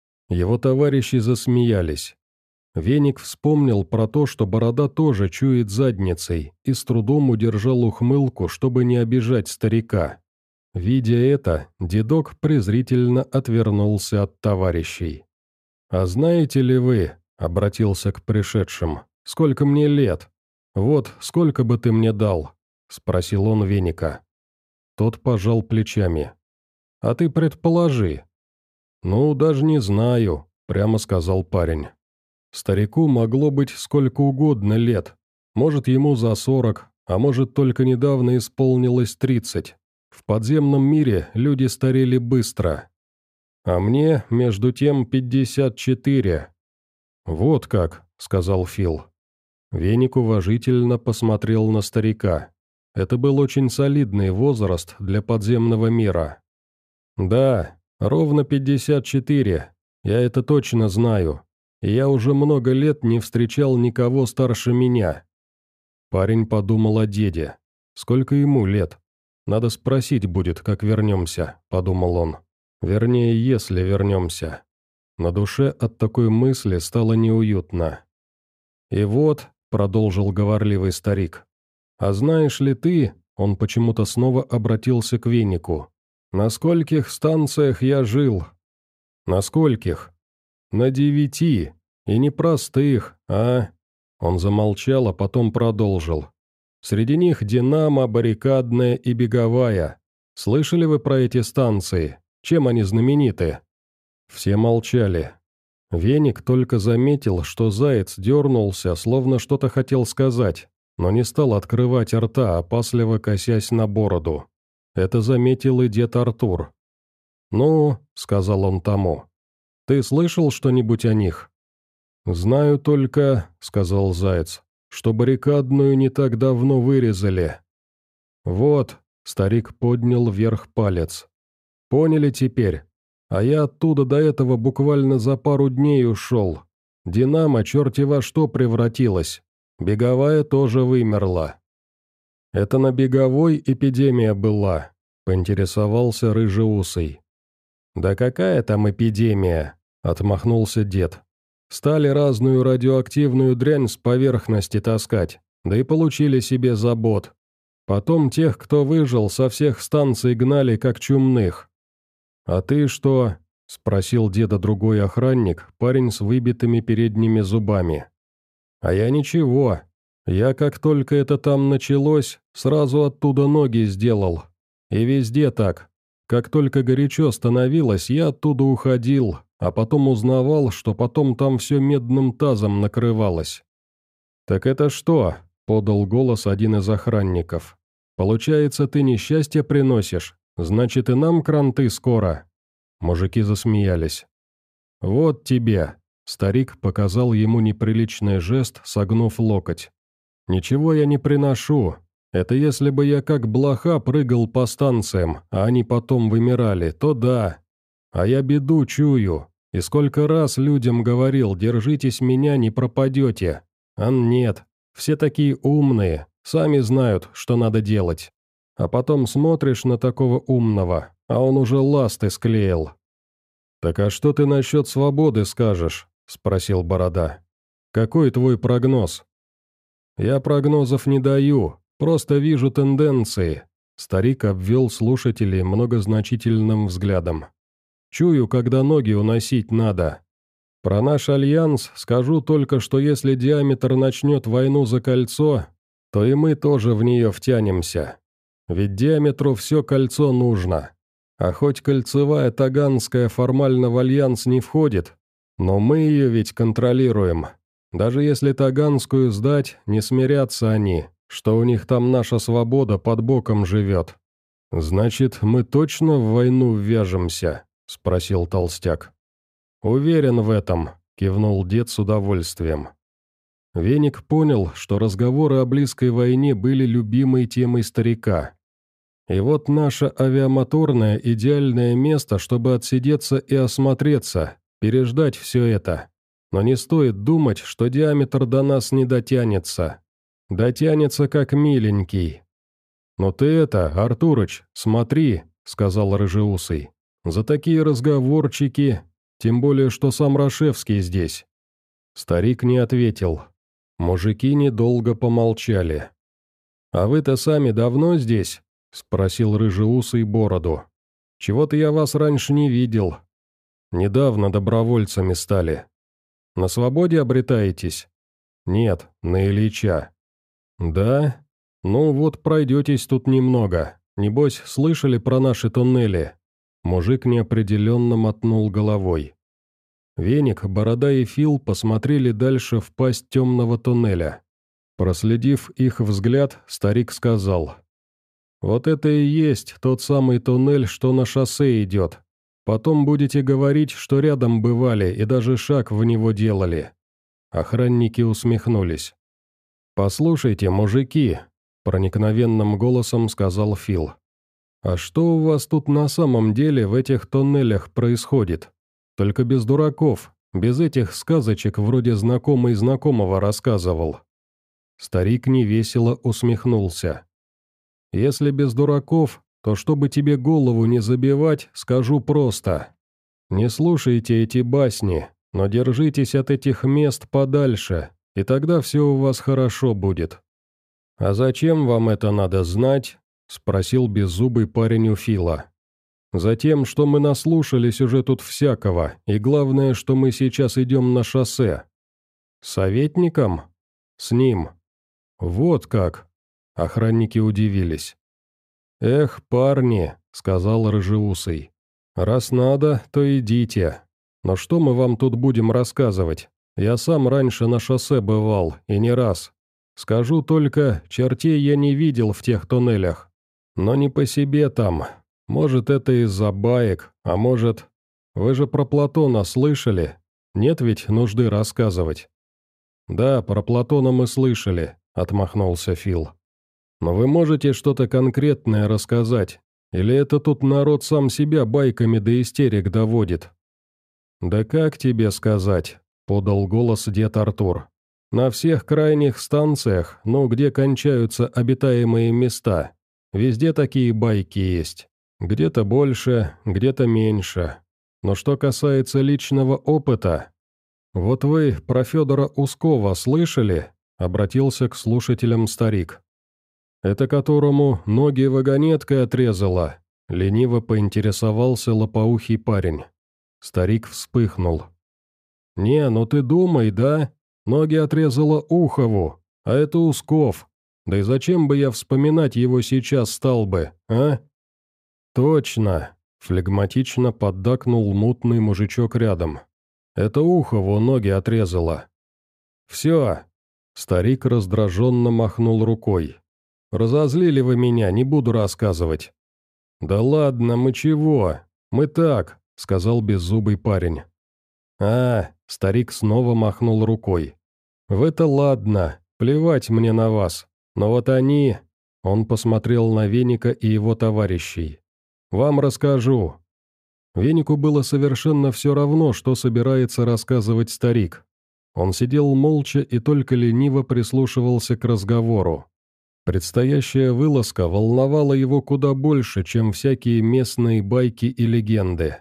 Его товарищи засмеялись. Веник вспомнил про то, что Борода тоже чует задницей, и с трудом удержал ухмылку, чтобы не обижать старика. Видя это, дедок презрительно отвернулся от товарищей. «А знаете ли вы, — обратился к пришедшим, — сколько мне лет? Вот, сколько бы ты мне дал?» — спросил он Веника. Тот пожал плечами. «А ты предположи». «Ну, даже не знаю», — прямо сказал парень. Старику могло быть сколько угодно лет. Может, ему за сорок, а может, только недавно исполнилось тридцать. В подземном мире люди старели быстро. А мне, между тем, пятьдесят четыре. «Вот как», — сказал Фил. Веник уважительно посмотрел на старика. Это был очень солидный возраст для подземного мира. «Да, ровно пятьдесят четыре, я это точно знаю, и я уже много лет не встречал никого старше меня». Парень подумал о деде. Сколько ему лет? Надо спросить будет, как вернемся, подумал он. Вернее, если вернемся. На душе от такой мысли стало неуютно. «И вот», — продолжил говорливый старик, — «а знаешь ли ты...» — он почему-то снова обратился к Венику. На скольких станциях я жил?» «На скольких?» «На девяти. И не простых, а...» Он замолчал, а потом продолжил. «Среди них «Динамо», «Баррикадная» и «Беговая». Слышали вы про эти станции? Чем они знамениты?» Все молчали. Веник только заметил, что заяц дернулся, словно что-то хотел сказать, но не стал открывать рта, опасливо косясь на бороду. Это заметил и дед Артур. «Ну», — сказал он тому, — «ты слышал что-нибудь о них?» «Знаю только», — сказал заяц, — «что баррикадную не так давно вырезали». «Вот», — старик поднял вверх палец. «Поняли теперь? А я оттуда до этого буквально за пару дней ушел. Динамо черти во что превратилась. Беговая тоже вымерла». «Это на Беговой эпидемия была», — поинтересовался рыжеусый. «Да какая там эпидемия?» — отмахнулся дед. «Стали разную радиоактивную дрянь с поверхности таскать, да и получили себе забот. Потом тех, кто выжил, со всех станций гнали как чумных». «А ты что?» — спросил деда другой охранник, парень с выбитыми передними зубами. «А я ничего. Я, как только это там началось, сразу оттуда ноги сделал. И везде так. Как только горячо становилось, я оттуда уходил, а потом узнавал, что потом там все медным тазом накрывалось». «Так это что?» — подал голос один из охранников. «Получается, ты несчастье приносишь? Значит, и нам кранты скоро?» Мужики засмеялись. «Вот тебе!» — старик показал ему неприличный жест, согнув локоть. «Ничего я не приношу. Это если бы я как блоха прыгал по станциям, а они потом вымирали, то да. А я беду чую, и сколько раз людям говорил, держитесь меня, не пропадете. А нет, все такие умные, сами знают, что надо делать. А потом смотришь на такого умного, а он уже ласты склеил». «Так а что ты насчет свободы скажешь?» — спросил Борода. «Какой твой прогноз?» «Я прогнозов не даю, просто вижу тенденции», — старик обвел слушателей многозначительным взглядом. «Чую, когда ноги уносить надо. Про наш альянс скажу только, что если диаметр начнет войну за кольцо, то и мы тоже в нее втянемся. Ведь диаметру все кольцо нужно. А хоть кольцевая Таганская формально в альянс не входит, но мы ее ведь контролируем. Даже если Таганскую сдать, не смирятся они, что у них там наша свобода под боком живет». «Значит, мы точно в войну ввяжемся?» — спросил толстяк. «Уверен в этом», — кивнул дед с удовольствием. Веник понял, что разговоры о близкой войне были любимой темой старика. И вот наше авиамоторное идеальное место, чтобы отсидеться и осмотреться, переждать все это. Но не стоит думать, что диаметр до нас не дотянется. Дотянется как миленький. «Ну ты это, Артурыч, смотри», — сказал рыжеусый. «За такие разговорчики, тем более, что сам Рашевский здесь». Старик не ответил. Мужики недолго помолчали. «А вы-то сами давно здесь?» — спросил рыжеусый бороду. «Чего-то я вас раньше не видел. Недавно добровольцами стали. На свободе обретаетесь?» «Нет, на Ильича». «Да? Ну вот пройдетесь тут немного. Небось, слышали про наши туннели?» Мужик неопределенно мотнул головой. Веник, Борода и Фил посмотрели дальше в пасть темного туннеля. Проследив их взгляд, старик сказал: «Вот это и есть тот самый туннель, что на шоссе идет. Потом будете говорить, что рядом бывали и даже шаг в него делали». Охранники усмехнулись. «Послушайте, мужики», — проникновенным голосом сказал Фил, «а что у вас тут на самом деле в этих туннелях происходит? Только без дураков, без этих сказочек вроде знакомый знакомого рассказывал». Старик невесело усмехнулся. «Если без дураков, то чтобы тебе голову не забивать, скажу просто. Не слушайте эти басни, но держитесь от этих мест подальше, и тогда все у вас хорошо будет». «А зачем вам это надо знать?» — спросил беззубый парень у Фила. Затем, что мы наслушались уже тут всякого, и главное, что мы сейчас идем на шоссе. Советником? С ним. Вот как. Охранники удивились. «Эх, парни», — сказал Рыжеусый, — «раз надо, то идите. Но что мы вам тут будем рассказывать? Я сам раньше на шоссе бывал, и не раз. Скажу только, чертей я не видел в тех туннелях. Но не по себе там. Может, это из-за баек, а может... Вы же про Платона слышали? Нет ведь нужды рассказывать». «Да, про Платона мы слышали», — отмахнулся Фил. «Но вы можете что-то конкретное рассказать? Или это тут народ сам себя байками до истерик доводит?» «Да как тебе сказать?» — подал голос дед Артур. «На всех крайних станциях, ну, где кончаются обитаемые места, везде такие байки есть. Где-то больше, где-то меньше. Но что касается личного опыта... Вот вы про Федора Ускова слышали?» — обратился к слушателям старик. «Это которому ноги вагонеткой отрезало?» — лениво поинтересовался лопоухий парень. Старик вспыхнул. «Не, ну ты думай, да? Ноги отрезало Ухову, а это Усков. Да и зачем бы я вспоминать его сейчас стал бы, а?» «Точно», — флегматично поддакнул мутный мужичок рядом. «Это Ухову ноги отрезало». «Все», — старик раздраженно махнул рукой. «Разозлили вы меня, не буду рассказывать». «Да ладно, мы чего? Мы так», — сказал беззубый парень. «А», — старик снова махнул рукой. «Вы-то ладно, плевать мне на вас, но вот они...» Он посмотрел на Веника и его товарищей. «Вам расскажу». Венику было совершенно все равно, что собирается рассказывать старик. Он сидел молча и только лениво прислушивался к разговору. Предстоящая вылазка волновала его куда больше, чем всякие местные байки и легенды.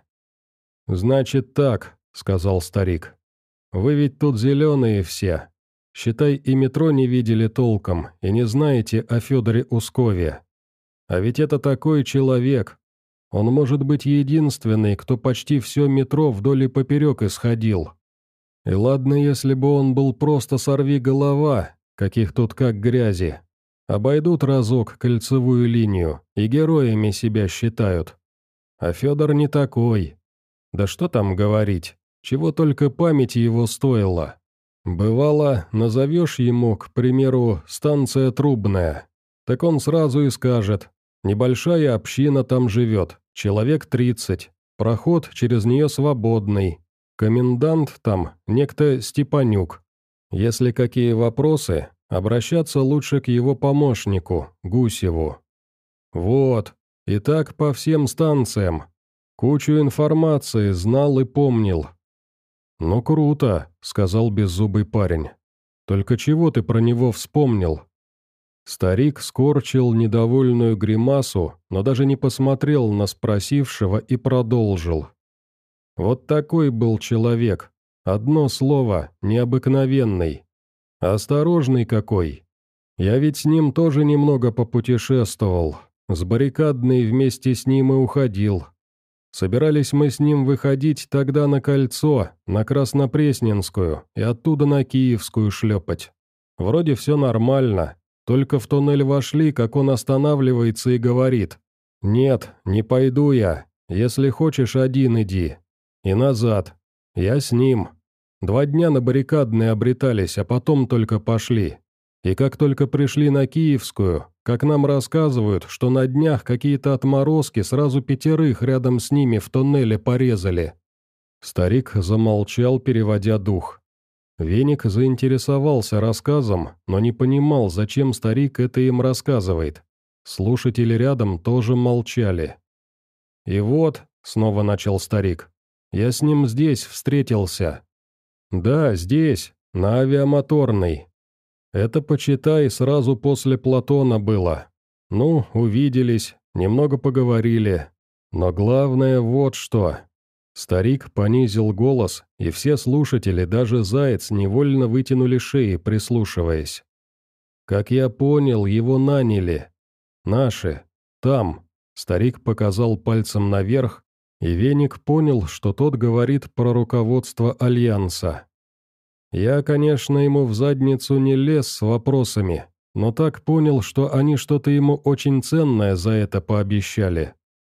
«Значит так», — сказал старик. «Вы ведь тут зеленые все. Считай, и метро не видели толком, и не знаете о Федоре Ускове. А ведь это такой человек. Он может быть единственный, кто почти все метро вдоль и поперек исходил. И ладно, если бы он был просто сорвиголова, каких тут как грязи. Обойдут разок кольцевую линию и героями себя считают. А Федор не такой. Да что там говорить, чего только память его стоила. Бывало, назовешь ему, к примеру, станция Трубная, так он сразу и скажет: небольшая община там живет, человек тридцать, проход через нее свободный, комендант там некто Степанюк. Если какие вопросы, обращаться лучше к его помощнику, Гусеву. Вот, и так по всем станциям. Кучу информации знал и помнил. «Ну круто», — сказал беззубый парень. «Только чего ты про него вспомнил?» Старик скорчил недовольную гримасу, но даже не посмотрел на спросившего и продолжил. «Вот такой был человек. Одно слово — необыкновенный. Осторожный какой. Я ведь с ним тоже немного попутешествовал. С баррикадной вместе с ним и уходил. Собирались мы с ним выходить тогда на кольцо, на Краснопресненскую, и оттуда на Киевскую шлепать. Вроде все нормально, только в туннель вошли, как он останавливается и говорит: «Нет, не пойду я, если хочешь, один иди». И назад. Я с ним. Два дня на баррикадной обретались, а потом только пошли. И как только пришли на Киевскую, как нам рассказывают, что на днях какие-то отморозки сразу пятерых рядом с ними в туннеле порезали». Старик замолчал, переводя дух. Веник заинтересовался рассказом, но не понимал, зачем старик это им рассказывает. Слушатели рядом тоже молчали. «И вот», — снова начал старик, — «я с ним здесь встретился». «Да, здесь, на Авиамоторной. Это, почитай, сразу после Платона было. Ну, увиделись, немного поговорили. Но главное вот что». Старик понизил голос, и все слушатели, даже заяц, невольно вытянули шеи, прислушиваясь. «Как я понял, его наняли. Наши. Там. Старик показал пальцем наверх, и Веник понял, что тот говорит про руководство Альянса. Я, конечно, ему в задницу не лез с вопросами, но так понял, что они что-то ему очень ценное за это пообещали.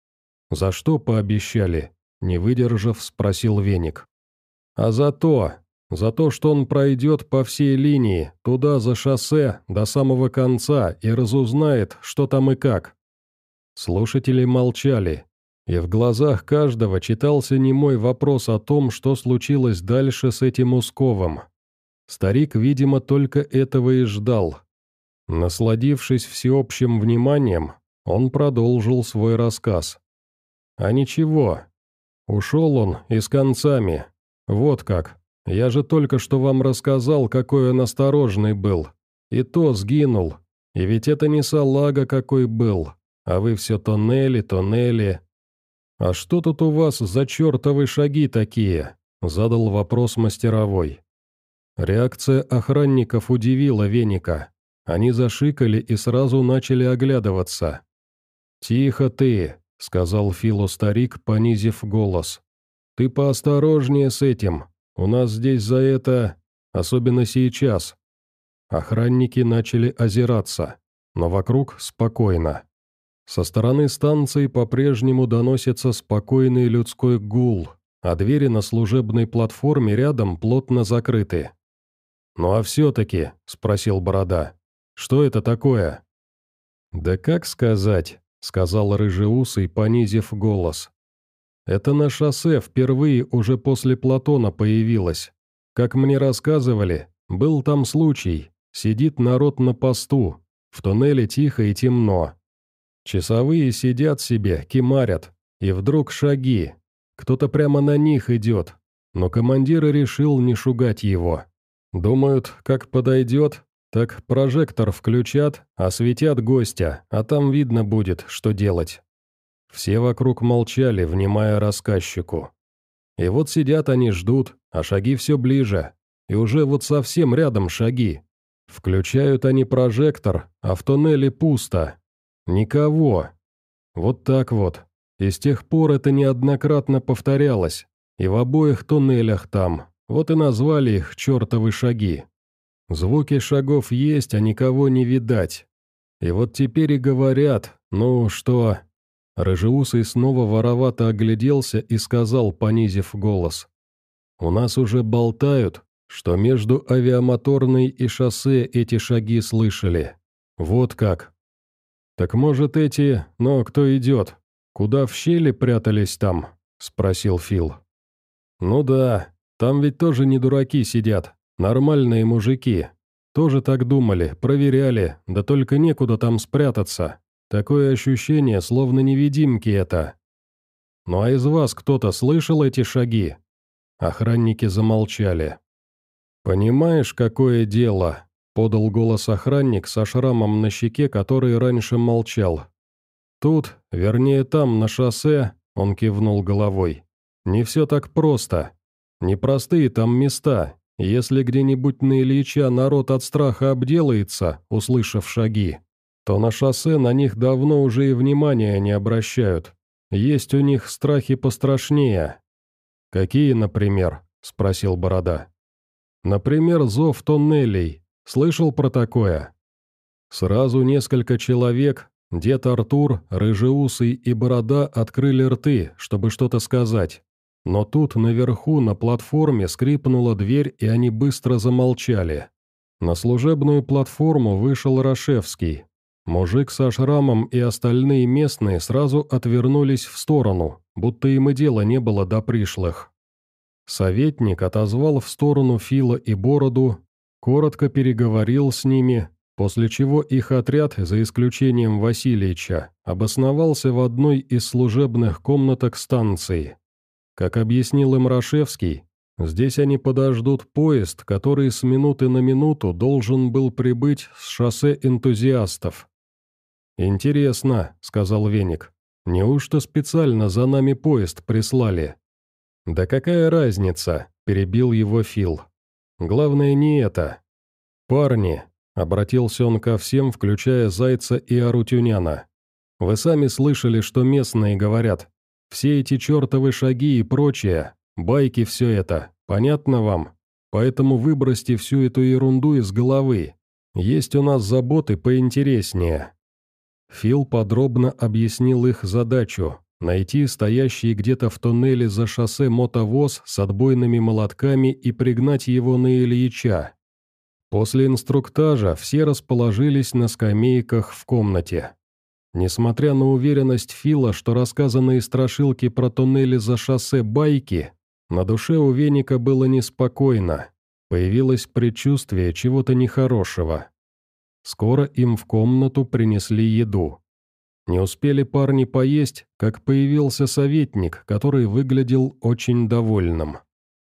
«За что пообещали?» — не выдержав, спросил Веник. «А за то, за то, что он пройдет по всей линии, туда за шоссе, до самого конца, и разузнает, что там и как». Слушатели молчали, и в глазах каждого читался немой вопрос о том, что случилось дальше с этим Усковым. Старик, видимо, только этого и ждал. Насладившись всеобщим вниманием, он продолжил свой рассказ. «А ничего, ушел он и с концами. Вот как. Я же только что вам рассказал, какой он осторожный был. И то сгинул. И ведь это не салага какой был, а вы все тоннели, тоннели. А что тут у вас за чертовы шаги такие?» — задал вопрос мастеровой. Реакция охранников удивила Веника. Они зашикали и сразу начали оглядываться. «Тихо ты», — сказал Филу старик, понизив голос. «Ты поосторожнее с этим. У нас здесь за это... Особенно сейчас». Охранники начали озираться, но вокруг спокойно. Со стороны станции по-прежнему доносится спокойный людской гул, а двери на служебной платформе рядом плотно закрыты. «Ну а все-таки», — спросил Борода, — «что это такое?» «Да как сказать», — сказал Рыжеусый, понизив голос. «Это на шоссе впервые уже после Платона появилось. Как мне рассказывали, был там случай, сидит народ на посту, в туннеле тихо и темно. Часовые сидят себе, кимарят, и вдруг шаги. Кто-то прямо на них идет, но командир решил не шугать его. Думают, как подойдет, так прожектор включат, осветят гостя, а там видно будет, что делать». Все вокруг молчали, внимая рассказчику. И вот сидят они, ждут, а шаги все ближе, и уже вот совсем рядом шаги. Включают они прожектор, а в туннеле пусто. Никого. Вот так вот. И с тех пор это неоднократно повторялось, и в обоих туннелях там. Вот и назвали их «чертовы шаги». Звуки шагов есть, а никого не видать. И вот теперь и говорят, ну что... Рыжеусый снова воровато огляделся и сказал, понизив голос. «У нас уже болтают, что между авиамоторной и шоссе эти шаги слышали. Вот как». «Так может эти... Но кто идет? Куда в щели прятались там?» — спросил Фил. «Ну да. Там ведь тоже не дураки сидят, нормальные мужики. Тоже так думали, проверяли, да только некуда там спрятаться. Такое ощущение, словно невидимки это. Ну а из вас кто-то слышал эти шаги?» Охранники замолчали. «Понимаешь, какое дело?» — подал голос охранник со шрамом на щеке, который раньше молчал. «Тут, вернее там, на шоссе», — он кивнул головой, — «не все так просто. Непростые там места, если где-нибудь на Ильича народ от страха обделается, услышав шаги, то на шоссе на них давно уже и внимания не обращают. Есть у них страхи пострашнее». «Какие, например?» — спросил Борода. «Например, зов тоннелей. Слышал про такое?» Сразу несколько человек, дед Артур, Рыжеусый и Борода, открыли рты, чтобы что-то сказать. Но тут наверху на платформе скрипнула дверь, и они быстро замолчали. На служебную платформу вышел Рашевский. Мужик со шрамом и остальные местные сразу отвернулись в сторону, будто им и дела не было до пришлых. Советник отозвал в сторону Фила и Бороду, коротко переговорил с ними, после чего их отряд, за исключением Васильича, обосновался в одной из служебных комнаток станции. Как объяснил им Рашевский, здесь они подождут поезд, который с минуты на минуту должен был прибыть с шоссе энтузиастов. «Интересно», — сказал Веник, — «неужто специально за нами поезд прислали?» «Да какая разница?» — перебил его Фил. «Главное не это. Парни», — обратился он ко всем, включая Зайца и Арутюняна, Вы сами слышали, что местные говорят. Все эти чертовы шаги и прочее, байки все это, понятно вам? Поэтому выбросьте всю эту ерунду из головы. Есть у нас заботы поинтереснее». Фил подробно объяснил их задачу – найти стоящий где-то в туннеле за шоссе мотовоз с отбойными молотками и пригнать его на Ильича. После инструктажа все расположились на скамейках в комнате. Несмотря на уверенность Фила, что рассказанные страшилки про туннели за шоссе байки, на душе у Веника было неспокойно. Появилось предчувствие чего-то нехорошего. Скоро им в комнату принесли еду. Не успели парни поесть, как появился советник, который выглядел очень довольным.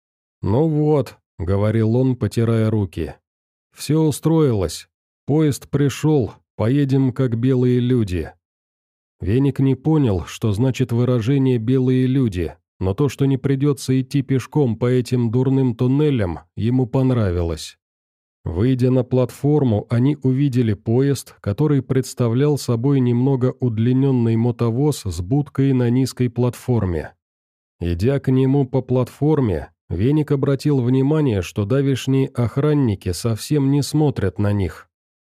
«Ну вот», — говорил он, потирая руки, — «все устроилось. Поезд пришел, поедем как белые люди». Веник не понял, что значит выражение «белые люди», но то, что не придется идти пешком по этим дурным туннелям, ему понравилось. Выйдя на платформу, они увидели поезд, который представлял собой немного удлиненный мотовоз с будкой на низкой платформе. Идя к нему по платформе, Веник обратил внимание, что давешние охранники совсем не смотрят на них.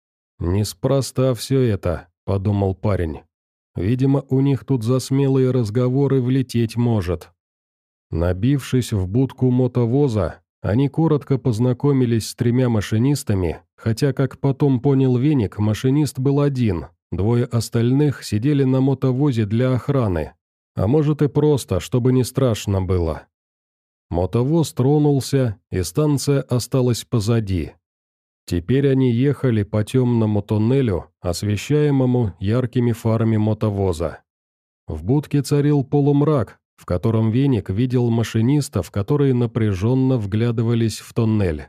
«Неспроста все это», — подумал парень. «Видимо, у них тут за смелые разговоры влететь может». Набившись в будку мотовоза, они коротко познакомились с тремя машинистами, хотя, как потом понял Веник, машинист был один, двое остальных сидели на мотовозе для охраны, а может и просто, чтобы не страшно было. Мотовоз тронулся, и станция осталась позади. Теперь они ехали по темному туннелю, освещаемому яркими фарами мотовоза. В будке царил полумрак, в котором Веник видел машинистов, которые напряженно вглядывались в туннель.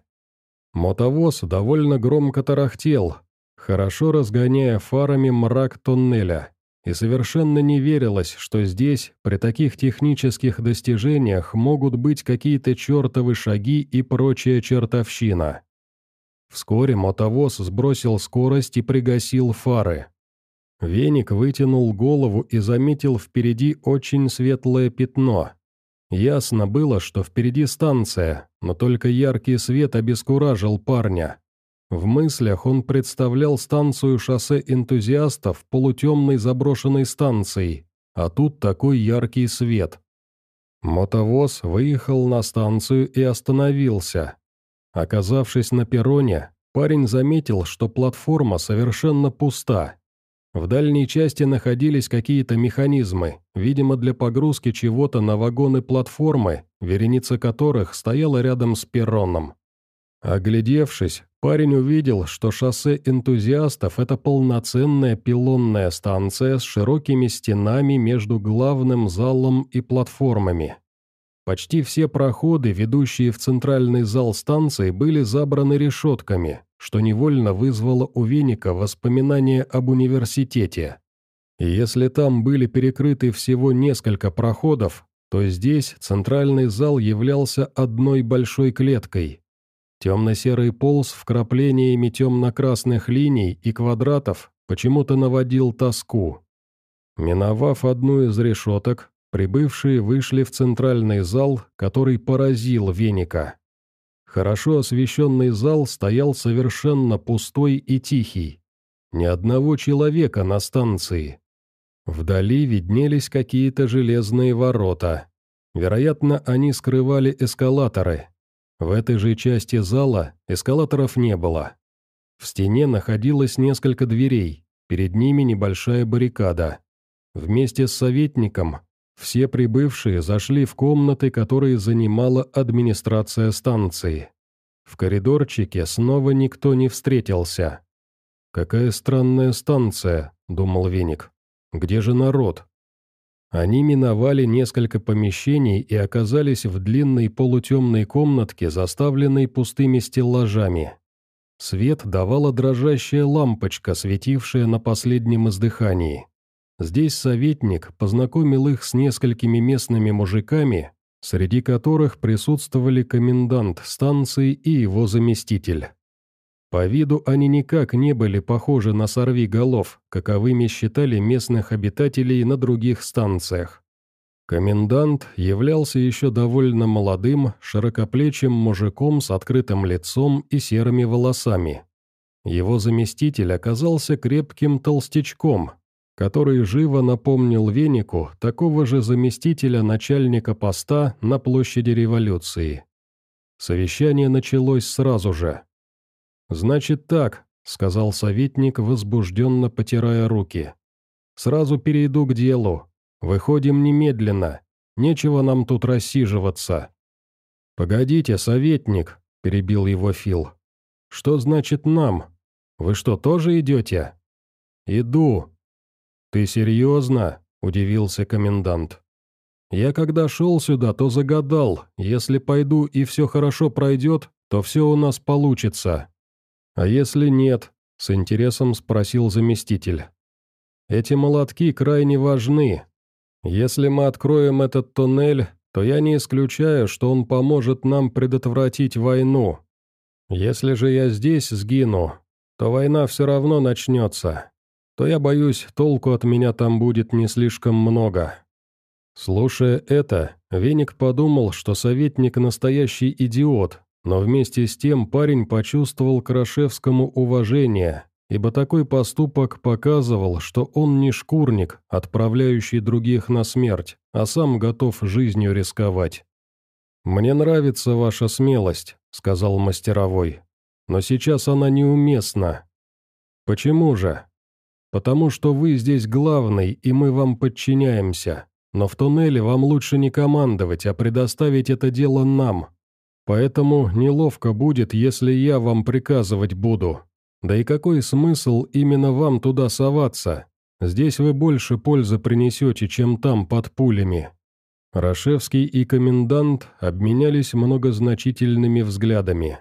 Мотовоз довольно громко тарахтел, хорошо разгоняя фарами мрак туннеля, и совершенно не верилось, что здесь, при таких технических достижениях, могут быть какие-то чертовы шаги и прочая чертовщина. Вскоре мотовоз сбросил скорость и пригасил фары. Веник вытянул голову и заметил впереди очень светлое пятно. Ясно было, что впереди станция, но только яркий свет обескуражил парня. В мыслях он представлял станцию шоссе энтузиастов полутемной заброшенной станцией, а тут такой яркий свет. Мотовоз выехал на станцию и остановился. Оказавшись на перроне, парень заметил, что платформа совершенно пуста. В дальней части находились какие-то механизмы, видимо, для погрузки чего-то на вагоны платформы, вереница которых стояла рядом с перроном. Оглядевшись, парень увидел, что шоссе энтузиастов – это полноценная пилонная станция с широкими стенами между главным залом и платформами. Почти все проходы, ведущие в центральный зал станции, были забраны решетками, что невольно вызвало у Веника воспоминания об университете. И если там были перекрыты всего несколько проходов, то здесь центральный зал являлся одной большой клеткой. Темно-серый пол с вкраплениями темно-красных линий и квадратов почему-то наводил тоску. Миновав одну из решеток, прибывшие вышли в центральный зал, который поразил Веника. Хорошо освещенный зал стоял совершенно пустой и тихий. Ни одного человека на станции. Вдали виднелись какие-то железные ворота. Вероятно, они скрывали эскалаторы. В этой же части зала эскалаторов не было. В стене находилось несколько дверей, перед ними небольшая баррикада. Вместе с советником все прибывшие зашли в комнаты, которые занимала администрация станции. В коридорчике снова никто не встретился. «Какая странная станция», — думал Веник. «Где же народ?» Они миновали несколько помещений и оказались в длинной полутемной комнатке, заставленной пустыми стеллажами. Свет давала дрожащая лампочка, светившая на последнем издыхании. Здесь советник познакомил их с несколькими местными мужиками, среди которых присутствовали комендант станции и его заместитель. По виду они никак не были похожи на сорвиголов, каковыми считали местных обитателей на других станциях. Комендант являлся еще довольно молодым, широкоплечим мужиком с открытым лицом и серыми волосами. Его заместитель оказался крепким толстячком, который живо напомнил Венику такого же заместителя начальника поста на площади Революции. Совещание началось сразу же. «Значит так», — сказал советник, возбужденно потирая руки. «Сразу перейду к делу. Выходим немедленно. Нечего нам тут рассиживаться». «Погодите, советник», — перебил его Фил. «Что значит «нам»? Вы что, тоже идете?» «Иду». «Ты серьезно?» — удивился комендант. «Я когда шел сюда, то загадал, если пойду и все хорошо пройдет, то все у нас получится». «А если нет?» — с интересом спросил заместитель. «Эти молотки крайне важны. Если мы откроем этот туннель, то я не исключаю, что он поможет нам предотвратить войну. Если же я здесь сгину, то война все равно начнется, то я боюсь, толку от меня там будет не слишком много». Слушая это, Веник подумал, что советник настоящий идиот, но вместе с тем парень почувствовал к Рашевскому уважение, ибо такой поступок показывал, что он не шкурник, отправляющий других на смерть, а сам готов жизнью рисковать. «Мне нравится ваша смелость», — сказал мастеровой, — «но сейчас она неуместна». «Почему же?» «Потому что вы здесь главный, и мы вам подчиняемся, но в туннеле вам лучше не командовать, а предоставить это дело нам. Поэтому неловко будет, если я вам приказывать буду. Да и какой смысл именно вам туда соваться? Здесь вы больше пользы принесете, чем там под пулями». Рашевский и комендант обменялись многозначительными взглядами.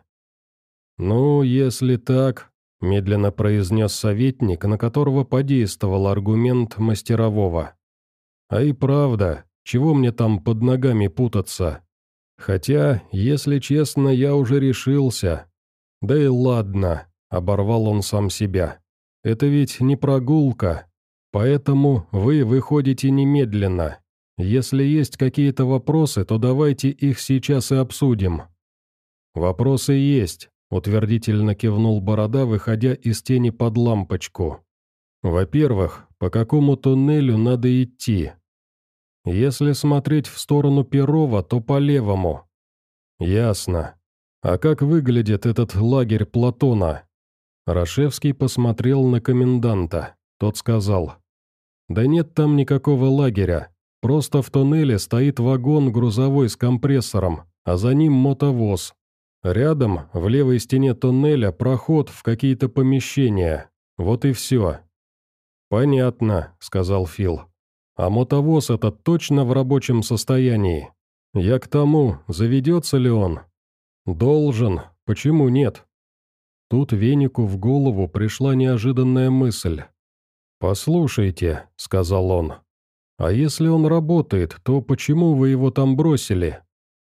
«Ну, если так», — медленно произнес советник, на которого подействовал аргумент мастерового. «А и правда, чего мне там под ногами путаться? Хотя, если честно, я уже решился. Да и ладно», — оборвал он сам себя. «Это ведь не прогулка, поэтому вы выходите немедленно. Если есть какие-то вопросы, то давайте их сейчас и обсудим». «Вопросы есть», — утвердительно кивнул Борода, выходя из тени под лампочку. «Во-первых, по какому туннелю надо идти? Если смотреть в сторону Перова, то по левому». «Ясно. А как выглядит этот лагерь Платона?» Рашевский посмотрел на коменданта. Тот сказал: «Да нет там никакого лагеря. Просто в туннеле стоит вагон грузовой с компрессором, а за ним мотовоз. Рядом, в левой стене туннеля, проход в какие-то помещения. Вот и все». «Понятно», — сказал Фил. «А мотовоз этот точно в рабочем состоянии? Я к тому, заведется ли он?» «Должен. Почему нет?» Тут Венику в голову пришла неожиданная мысль. «Послушайте», — сказал он, — «а если он работает, то почему вы его там бросили?»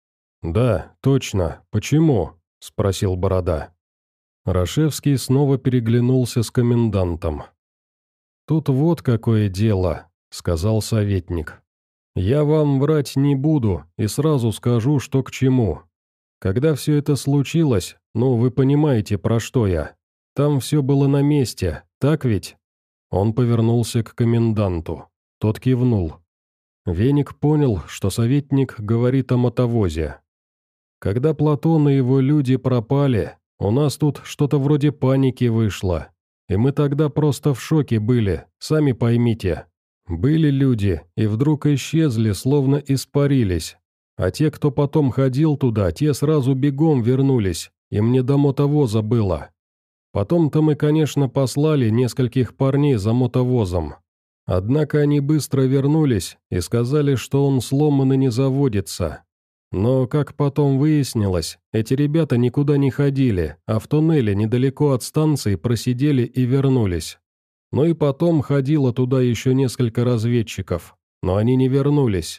«Да, точно, почему?» — спросил Борода. Рашевский снова переглянулся с комендантом. «Тут вот какое дело», — сказал советник. «Я вам врать не буду и сразу скажу, что к чему. Когда все это случилось, ну, вы понимаете, про что я. Там все было на месте, так ведь?» Он повернулся к коменданту. Тот кивнул. Веник понял, что советник говорит о мотовозе. «Когда Платон и его люди пропали, у нас тут что-то вроде паники вышло. И мы тогда просто в шоке были, сами поймите. Были люди, и вдруг исчезли, словно испарились. А те, кто потом ходил туда, те сразу бегом вернулись, и мне до мотовоза было. Потом-то мы, конечно, послали нескольких парней за мотовозом. Однако они быстро вернулись и сказали, что он сломан и не заводится. Но, как потом выяснилось, эти ребята никуда не ходили, а в туннеле недалеко от станции просидели и вернулись. Ну и потом ходило туда еще несколько разведчиков, но они не вернулись».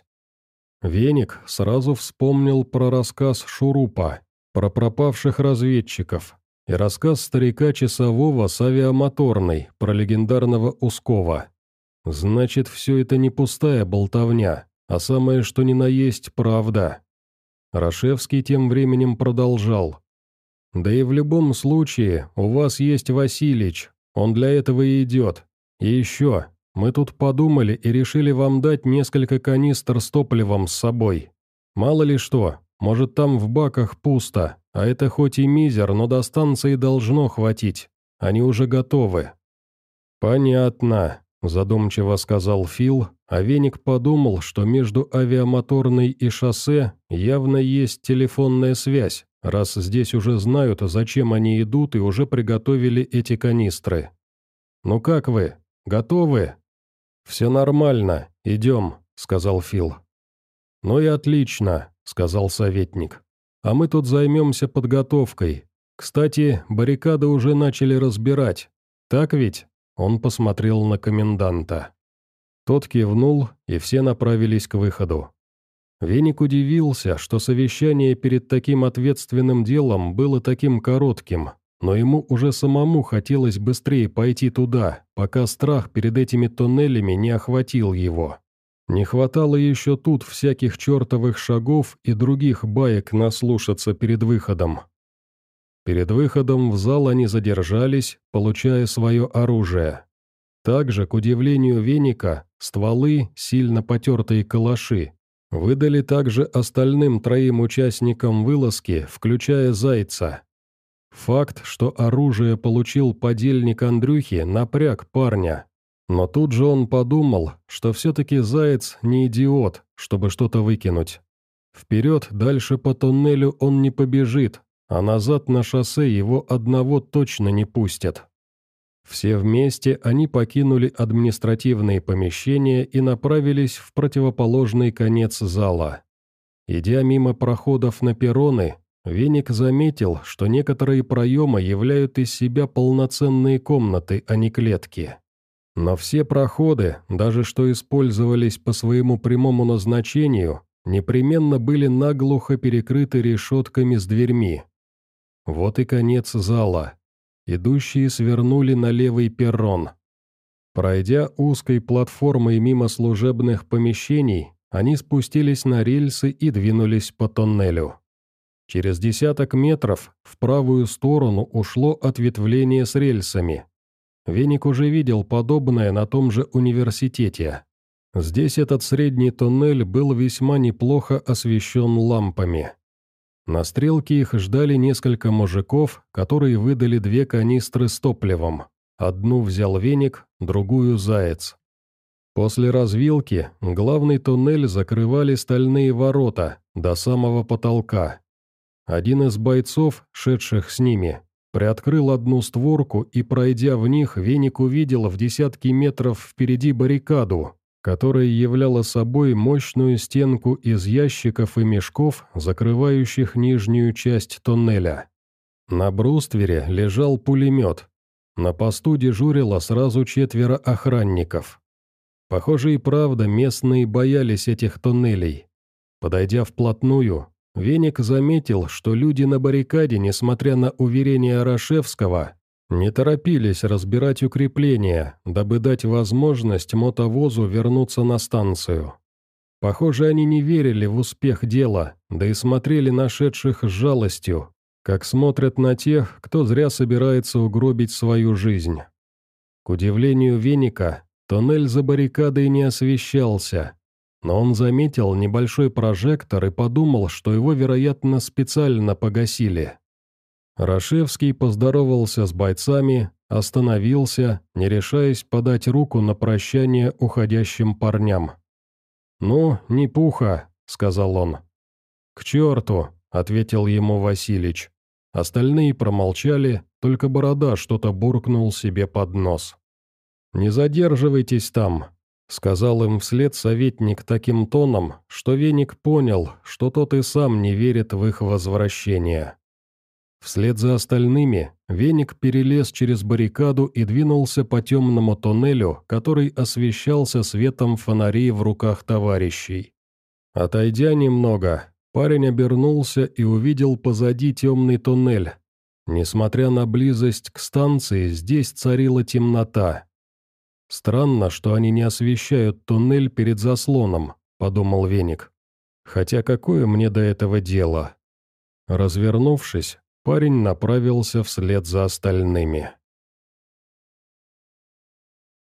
Веник сразу вспомнил про рассказ Шурупа, про пропавших разведчиков, и рассказ старика часового с авиамоторной про легендарного Ускова. Значит, все это не пустая болтовня, а самое что ни на есть правда. Рашевский тем временем продолжал. «Да и в любом случае, у вас есть Василич, он для этого и идет. И еще, мы тут подумали и решили вам дать несколько канистр с топливом с собой. Мало ли что, может там в баках пусто, а это хоть и мизер, но до станции должно хватить. Они уже готовы». «Понятно», – задумчиво сказал Фил, а Веник подумал, что между авиамоторной и шоссе явно есть телефонная связь, раз здесь уже знают, зачем они идут и уже приготовили эти канистры. «Ну как вы? Готовы?» «Все нормально, идем», – сказал Фил. «Ну и отлично», – сказал советник. «А мы тут займемся подготовкой. Кстати, баррикады уже начали разбирать. Так ведь?» – он посмотрел на коменданта. Тот кивнул, и все направились к выходу. Веник удивился, что совещание перед таким ответственным делом было таким коротким, но ему уже самому хотелось быстрее пойти туда, пока страх перед этими тоннелями не охватил его. Не хватало еще тут всяких чертовых шагов и других баек наслушаться перед выходом. Перед выходом в зал они задержались, получая свое оружие. Также, к удивлению Веника, стволы, сильно потертые калаши, выдали также остальным троим участникам вылазки, включая Зайца. Факт, что оружие получил подельник Андрюхи, напряг парня. Но тут же он подумал, что все-таки Заяц не идиот, чтобы что-то выкинуть. Вперед, дальше по туннелю он не побежит, а назад на шоссе его одного точно не пустят. Все вместе они покинули административные помещения и направились в противоположный конец зала. Идя мимо проходов на перроны, Веник заметил, что некоторые проемы являют из себя полноценные комнаты, а не клетки. Но все проходы, даже что использовались по своему прямому назначению, непременно были наглухо перекрыты решетками с дверьми. Вот и конец зала. Идущие свернули на левый перрон. Пройдя узкой платформой мимо служебных помещений, они спустились на рельсы и двинулись по тоннелю. Через десяток метров в правую сторону ушло ответвление с рельсами. Веник уже видел подобное на том же университете. Здесь этот средний туннель был весьма неплохо освещен лампами. На стрелке их ждали несколько мужиков, которые выдали две канистры с топливом. Одну взял Веник, другую Заяц. После развилки главный туннель закрывали стальные ворота до самого потолка. Один из бойцов, шедших с ними, приоткрыл одну створку и, пройдя в них, Веник увидел в десятки метров впереди баррикаду, которая являла собой мощную стенку из ящиков и мешков, закрывающих нижнюю часть тоннеля. На бруствере лежал пулемет. На посту дежурило сразу четверо охранников. Похоже и правда, местные боялись этих тоннелей. Подойдя вплотную, Веник заметил, что люди на баррикаде, несмотря на уверения Рашевского, не торопились разбирать укрепления, дабы дать возможность мотовозу вернуться на станцию. Похоже, они не верили в успех дела, да и смотрели на шедших с жалостью, как смотрят на тех, кто зря собирается угробить свою жизнь. К удивлению Веника, тоннель за баррикадой не освещался, но он заметил небольшой прожектор и подумал, что его, вероятно, специально погасили. Рашевский поздоровался с бойцами, остановился, не решаясь подать руку на прощание уходящим парням. «Ну, не пуха», — сказал он. «К черту», — ответил ему Василич. Остальные промолчали, только Борода что-то буркнул себе под нос. «Не задерживайтесь там», — сказал им вслед советник таким тоном, что Веник понял, что тот и сам не верит в их возвращение. Вслед за остальными Веник перелез через баррикаду и двинулся по темному тоннелю, который освещался светом фонарей в руках товарищей. Отойдя немного, парень обернулся и увидел позади темный туннель. Несмотря на близость к станции, здесь царила темнота. «Странно, что они не освещают туннель перед заслоном», — подумал Веник. «Хотя какое мне до этого дело?» Развернувшись, парень направился вслед за остальными.